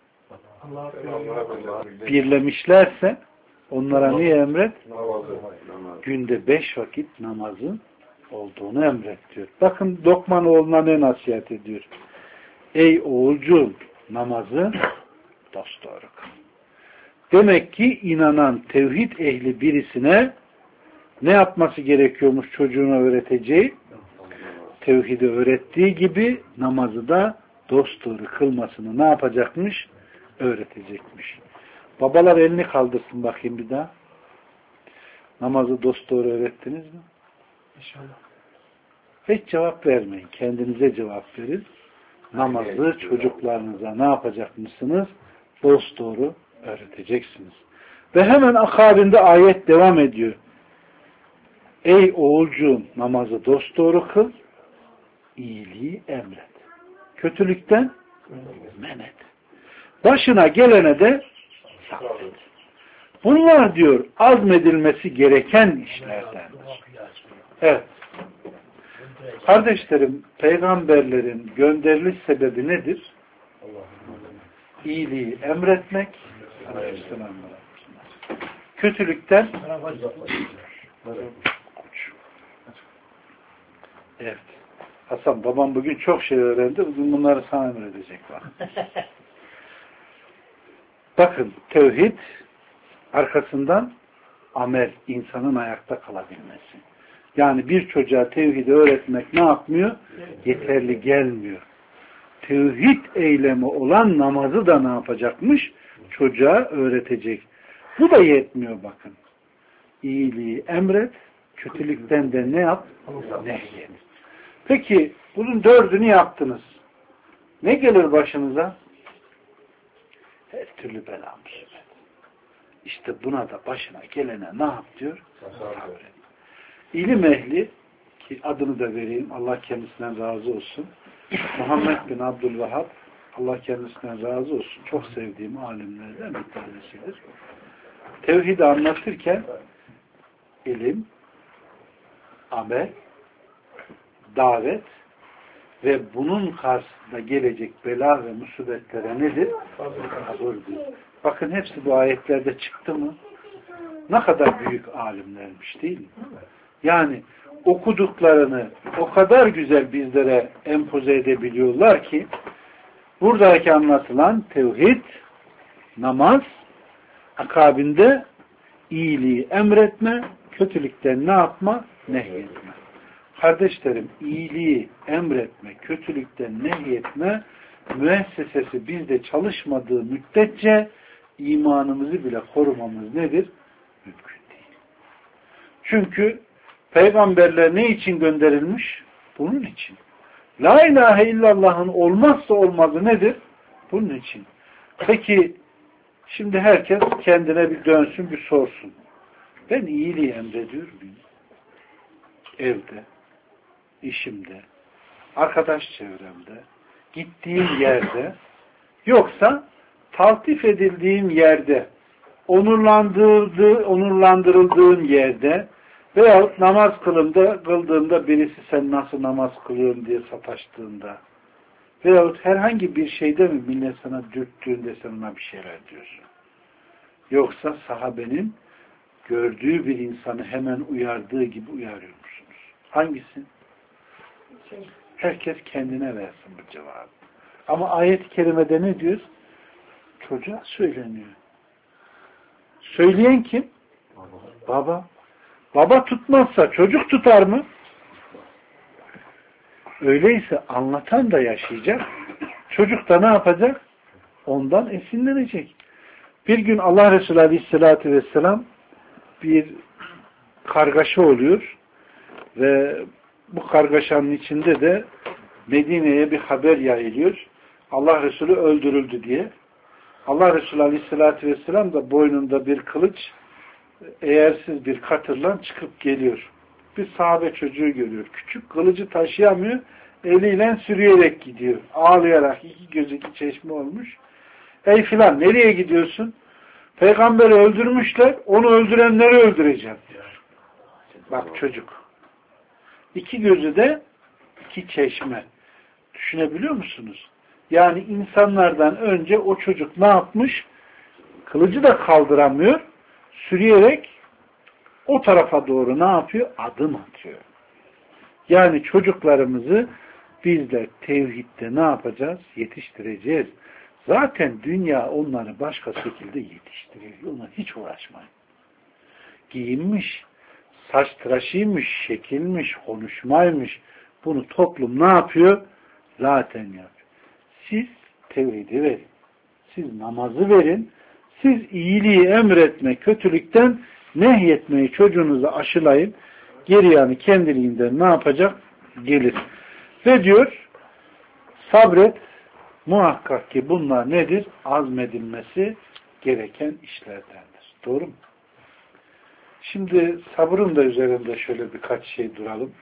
birlemişlerse onlara niye emret? Günde 5 vakit namazın olduğunu emret diyor. Bakın Lokman oğluna ne nasihat ediyor? Ey oğulcuğum, namazı dosdoğru kıl. Demek ki inanan tevhid ehli birisine ne yapması gerekiyormuş çocuğuna öğreteceği? Tevhidi öğrettiği gibi namazı da dosdoğru kılmasını ne yapacakmış? Öğretecekmiş. Babalar elini kaldırsın bakayım bir daha. Namazı dosdoğru öğrettiniz mi? İnşallah. Hiç cevap vermeyin. Kendinize cevap verin. Namazı çocuklarınıza ne yapacakmışsınız? Dosdoğru öğreteceksiniz. Ve hemen akabinde ayet devam ediyor. Ey oğulcuğum, namazı dosdoğru kıl, iyiliği emret. Kötülükten men et. Başına gelene de sabret. Bunlar diyor azmedilmesi gereken işlerdendir. Evet. Kardeşlerim, peygamberlerin gönderiliş sebebi nedir? İyiliği emretmek, kötülükten evet. Hasan, babam bugün çok şey öğrendi. Bugün bunları sana emredecek. Bakın, tevhid arkasından amel, insanın ayakta kalabilmesi. Yani bir çocuğa tevhidi öğretmek ne yapmıyor? Yeterli gelmiyor. Tevhid eylemi olan namazı da ne yapacakmış? Çocuğa öğretecek. Bu da yetmiyor bakın. İyiliği emret, kötülükten de ne yap? Nehyet. Peki bunun 4'ünü yaptınız. Ne gelir başınıza? Her türlü bela musibet. İşte buna da başına gelene ne yap diyor? Sabret. İlim ehli, ki adını da vereyim, Allah kendisinden razı olsun, Muhammed bin Abdülvahhab Allah kendisinden razı olsun. Çok sevdiğim alimlerden bir tanesidir. Tevhidi anlatırken ilim, amel, davet ve bunun karşısında gelecek bela ve musibetlere nedir? Sabırdır. Bakın hepsi bu ayetlerde çıktı mı? Ne kadar büyük alimlermiş değil mi? Yani okuduklarını o kadar güzel bizlere empoze edebiliyorlar ki buradaki anlatılan tevhid, namaz, akabinde iyiliği emretme, kötülükten ne yapma? Nehyetme. Kardeşlerim, iyiliği emretme, kötülükten nehyetme müessesesi bizde çalışmadığı müddetçe imanımızı bile korumamız nedir? Mümkün değil. Çünkü peygamberler ne için gönderilmiş? Bunun için. La ilahe illallah'ın olmazsa olmazı nedir? Bunun için. Peki şimdi herkes kendine bir dönsün, bir sorsun. Ben iyiliği emrediyor muyum? Evde, işimde, arkadaş çevremde, gittiğim yerde, yoksa taltif edildiğim yerde, onurlandırıldığım yerde veyahut namaz kıldığımda birisi sen nasıl namaz kılıyorsun diye sataştığında veyahut herhangi bir şeyde mi millet sana dürttüğünde sen ona bir şeyler diyorsun. Yoksa sahabenin gördüğü bir insanı hemen uyardığı gibi uyarıyor musunuz? Hangisi? Herkes kendine versin bu cevabı. Ama ayet-i kerimede ne diyor? Çocuğa söyleniyor. Söyleyen kim? Baba. Baba tutmazsa çocuk tutar mı? Öyleyse anlatan da yaşayacak. Çocuk da ne yapacak? Ondan esinlenecek. Bir gün Allah Resulü Aleyhisselatü Vesselam bir kargaşa oluyor ve bu kargaşanın içinde de Medine'ye bir haber yayılıyor. Allah Resulü öldürüldü diye. Allah Resulü Aleyhisselatü Vesselam da boynunda bir kılıç, eğersiz bir katırla çıkıp geliyor. Bir sahabe çocuğu görüyor. Küçük, kılıcı taşıyamıyor. Eliyle sürüyerek gidiyor. Ağlayarak, iki gözü iki çeşme olmuş. Ey filan nereye gidiyorsun? Peygamberi öldürmüşler. Onu öldürenleri öldüreceğim diyor. Bak çocuk. İki gözü de iki çeşme. Düşünebiliyor musunuz? Yani insanlardan önce o çocuk ne yapmış? Kılıcı da kaldıramıyor. Sürüyerek o tarafa doğru ne yapıyor? Adım atıyor. Yani çocuklarımızı bizler tevhidde ne yapacağız? Yetiştireceğiz. Zaten dünya onları başka şekilde yetiştiriyor. Ona hiç uğraşmayın. Giyinmiş, saç tıraşıymış, şekilmiş, konuşmaymış. Bunu toplum ne yapıyor? Zaten yapıyor. Siz tevhidi verin. Siz namazı verin. Siz iyiliği emretme, kötülükten nehyetmeyi çocuğunuza aşılayın. Geri yani kendiliğinden ne yapacak? Gelir. Ve diyor sabret, muhakkak ki bunlar nedir? Azmedilmesi gereken işlerdendir. Doğru mu? Şimdi sabrın da üzerinde şöyle birkaç şey duralım.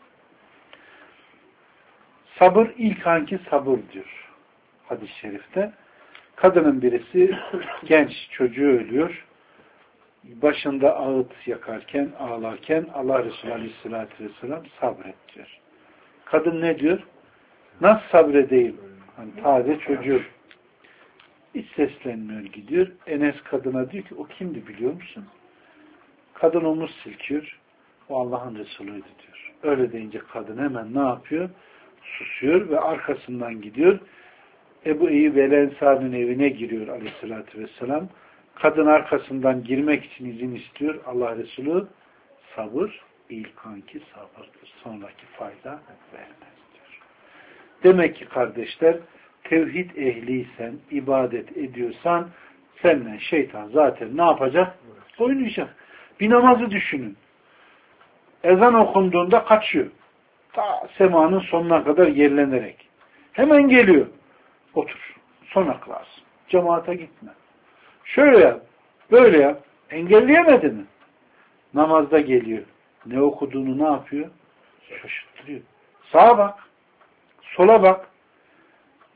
Sabır ilk anki sabır diyor hadis-i şerifte. Kadının birisi genç çocuğu ölüyor. Başında ağıt yakarken, ağlarken Allah Resulü Aleyhisselatü Vesselam sabret diyor. Kadın ne diyor? Nasıl sabredeyim? Hani taze çocuğu. Hiç seslenmiyor gidiyor. Enes kadına diyor ki o kimdi biliyor musun? Kadın omuz silkiyor. O Allah'ın Resulü'ydü diyor. Öyle deyince kadın hemen ne yapıyor? Susuyor ve arkasından gidiyor. Ebu Eyyub el-Ensari'nin evine giriyor Aleyhisselatü Vesselam. Kadın arkasından girmek için izin istiyor. Allah Resulü sabır ilk anki sabırdır. Sonraki fayda vermez diyor. Demek ki kardeşler tevhid ehliysen, ibadet ediyorsan seninle şeytan zaten ne yapacak? Oynayacak. Bir namazı düşünün. Ezan okunduğunda kaçıyor. Ta semanın sonuna kadar yerlenerek. Hemen geliyor. Otur. Sona kılarsın. Cemaate gitme. Şöyle yap. Böyle yap. Engelleyemedi mi? Namazda geliyor. Ne okuduğunu ne yapıyor? Şaşırtıyor. Sağa bak. Sola bak.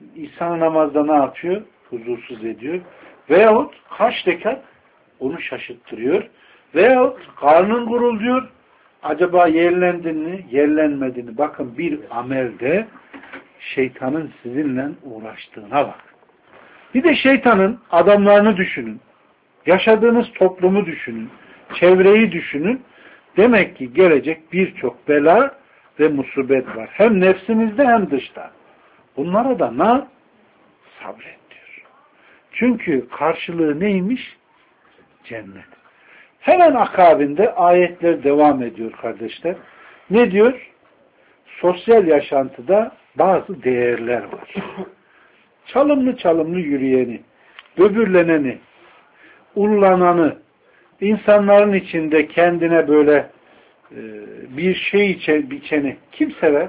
İnsanı namazda ne yapıyor? Huzursuz ediyor. Veyahut kaç rekat onu şaşırttırıyor. Veyahut karnın gurulduyor. Acaba yerlendin mi? Yerlenmedin mi? Bakın bir amelde şeytanın sizinle uğraştığına bak. Bir de şeytanın adamlarını düşünün. Yaşadığınız toplumu düşünün. Çevreyi düşünün. Demek ki gelecek birçok bela ve musibet var. Hem nefsinizde hem dışta. Bunlara da ne? Sabret diyor. Çünkü karşılığı neymiş? Cennet. Hemen akabinde ayetler devam ediyor kardeşler. Ne diyor? Sosyal yaşantıda bazı değerler var. Çalımlı çalımlı yürüyeni, böbürleneni, ullananı, insanların içinde kendine böyle bir şey biçeni kim sever?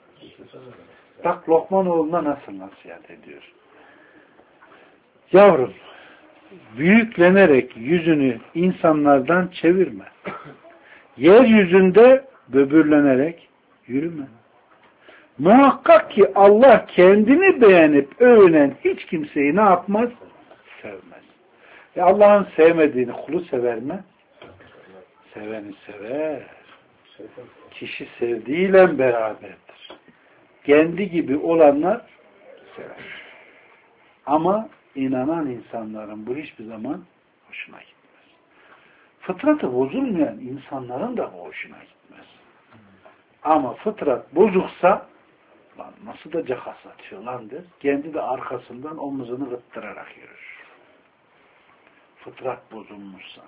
Bak Lokmanoğlu'na nasıl nasihat ediyor. Yavrum, büyüklenerek yüzünü insanlardan çevirme. Yeryüzünde böbürlenerek yürüme. Muhakkak ki Allah kendini beğenip övünen hiç kimseyi ne yapmaz? Sevmez. Allah'ın sevmediğini kulu sever mi? Seveni sever. Kişi sevdiğiyle beraberdir. Kendi gibi olanlar sever. Ama inanan insanların bu hiçbir zaman hoşuna gitmez. Fıtratı bozulmayan insanların da bu hoşuna gitmez. Ama fıtrat bozuksa lan nasıl da cakas atıyor lan der. Kendi de arkasından omuzunu gıttırarak yürür. Fıtrat bozulmuşsa.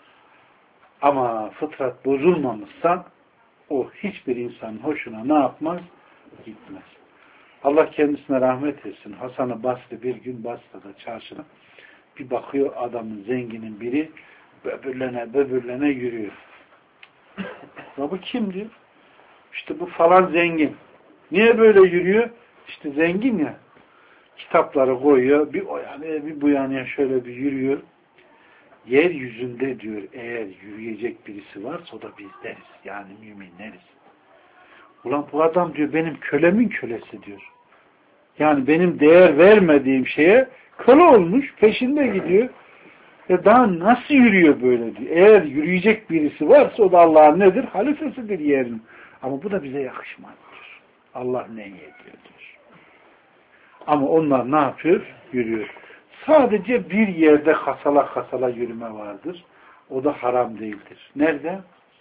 Ama fıtrat bozulmamışsa o hiçbir insanın hoşuna ne yapmaz? Gitmez. Allah kendisine rahmet etsin. Hasan-ı Basri bir gün Basra'da çarşıda bir bakıyor adamın zenginin biri böbürlene yürüyor. Ya bu kim diyor? İşte bu falan zengin. Niye böyle yürüyor? İşte zengin ya. Kitapları koyuyor. Bir o yana bir bu yana şöyle bir yürüyor. Yeryüzünde diyor eğer yürüyecek birisi varsa o da bizleriz. Yani müminleriz. Ulan bu adam diyor benim kölemin kölesi diyor. Yani benim değer vermediğim şeye köle olmuş, peşinde gidiyor. Daha nasıl yürüyor böyle diyor. Eğer yürüyecek birisi varsa o da Allah'ın nedir? Halifesidir yerin. Ama bu da bize yakışmaz diyor. Allah ne ediyor diyor. Ama onlar ne yapıyor? Yürüyor. Sadece bir yerde kasala yürüme vardır. O da haram değildir. Nerede?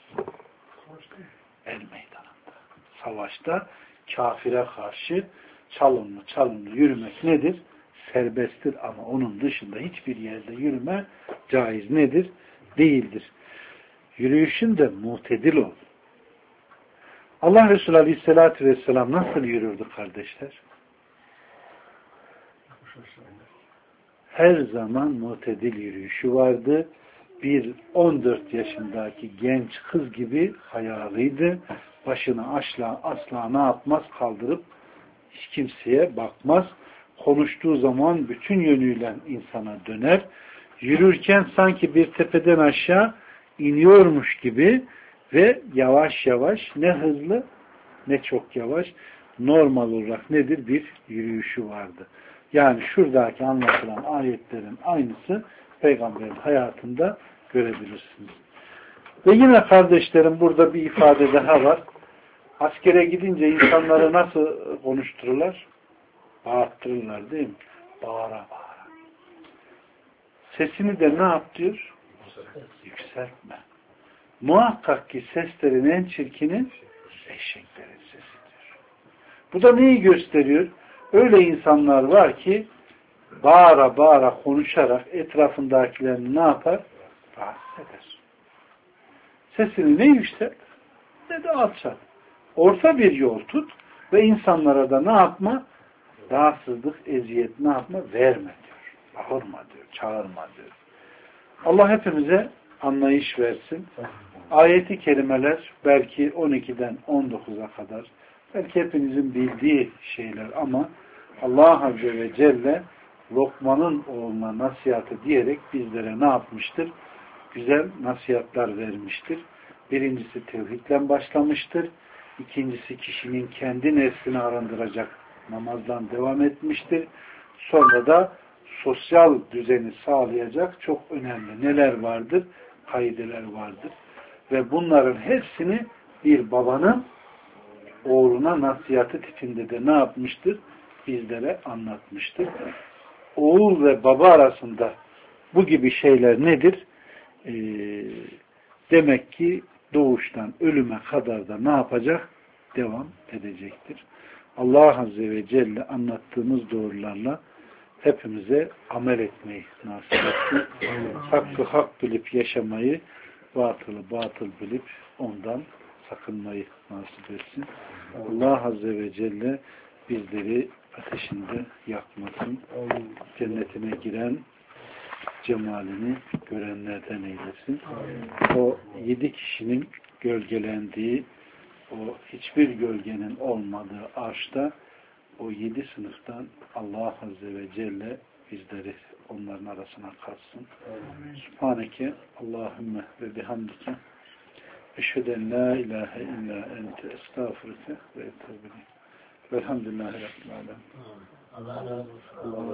El meydanında. Savaşta kafire karşı çalımlı yürümek nedir? Serbesttir ama onun dışında hiçbir yerde yürüme caiz nedir? Değildir. Yürüyüşün de mutedil ol. Allah Resulü Aleyhisselatü Vesselam nasıl yürürdü kardeşler? Her zaman mutedil yürüyüşü vardı. Bir 14 yaşındaki genç kız gibi hayalıydı. Başını asla ne yapmaz? Kaldırıp hiç kimseye bakmaz. Konuştuğu zaman bütün yönüyle insana döner. Yürürken sanki bir tepeden aşağı iniyormuş gibi ve yavaş yavaş ne hızlı ne çok yavaş normal olarak nedir? Bir yürüyüşü vardı. Yani şuradaki anlatılan ayetlerin aynısı Peygamberin hayatında görebilirsiniz. Ve yine kardeşlerim burada bir ifade daha var. Askere gidince insanları nasıl konuştururlar? Bağırttırırlar değil mi? Bağıra. Sesini de ne yap diyor? Yükseltme. Muhakkak ki seslerin en çirkini eşeklerin sesidir. Bu da neyi gösteriyor? Öyle insanlar var ki bağıra konuşarak etrafındakilerini ne yapar? Rahatsız eder. Sesini ne yükselt ne de alçalt. Orta bir yol tut ve insanlara da ne yapma? Rahatsızlık, eziyet ne yapma? Verme diyor. Bağırma diyor. Çağırma diyor. Allah hepimize anlayış versin. Ayeti kelimeler belki 12'den 19'a kadar belki hepinizin bildiği şeyler ama Allah Azze ve Celle Lokman'ın oğluna nasihatı diyerek bizlere ne yapmıştır? Güzel nasihatler vermiştir. Birincisi tevhidle başlamıştır. İkincisi kişinin kendi nefsini arındıracak namazdan devam etmiştir. Sonra da sosyal düzeni sağlayacak çok önemli neler vardır? Kaideler vardır. Ve bunların hepsini bir babanın oğluna nasihatı tipinde de ne yapmıştır? Bizlere anlatmıştır. Oğul ve baba arasında bu gibi şeyler nedir? Demek ki doğuştan ölüme kadar da ne yapacak? Devam edecektir. Allah Azze ve Celle anlattığımız doğrularla hepimize amel etmeyi nasip etsin. Hakkı hak bilip yaşamayı, batılı batıl bilip ondan sakınmayı nasip etsin. Allah Azze ve Celle bizleri ateşinde yakmasın. Cennetine giren cemalini görenlerden eylesin. O 7 kişinin gölgelendiği, o hiçbir gölgenin olmadığı arşta o 7 sınıftan Allah Azze ve Celle bizleri onların arasına katsın. Subhaneke Allahümme ve bihamdike eşheden la ilahe illa ente estağfurke ve etûbü ileyk. Velhamdülillahi Rabbil alemin. Allah razı olsun.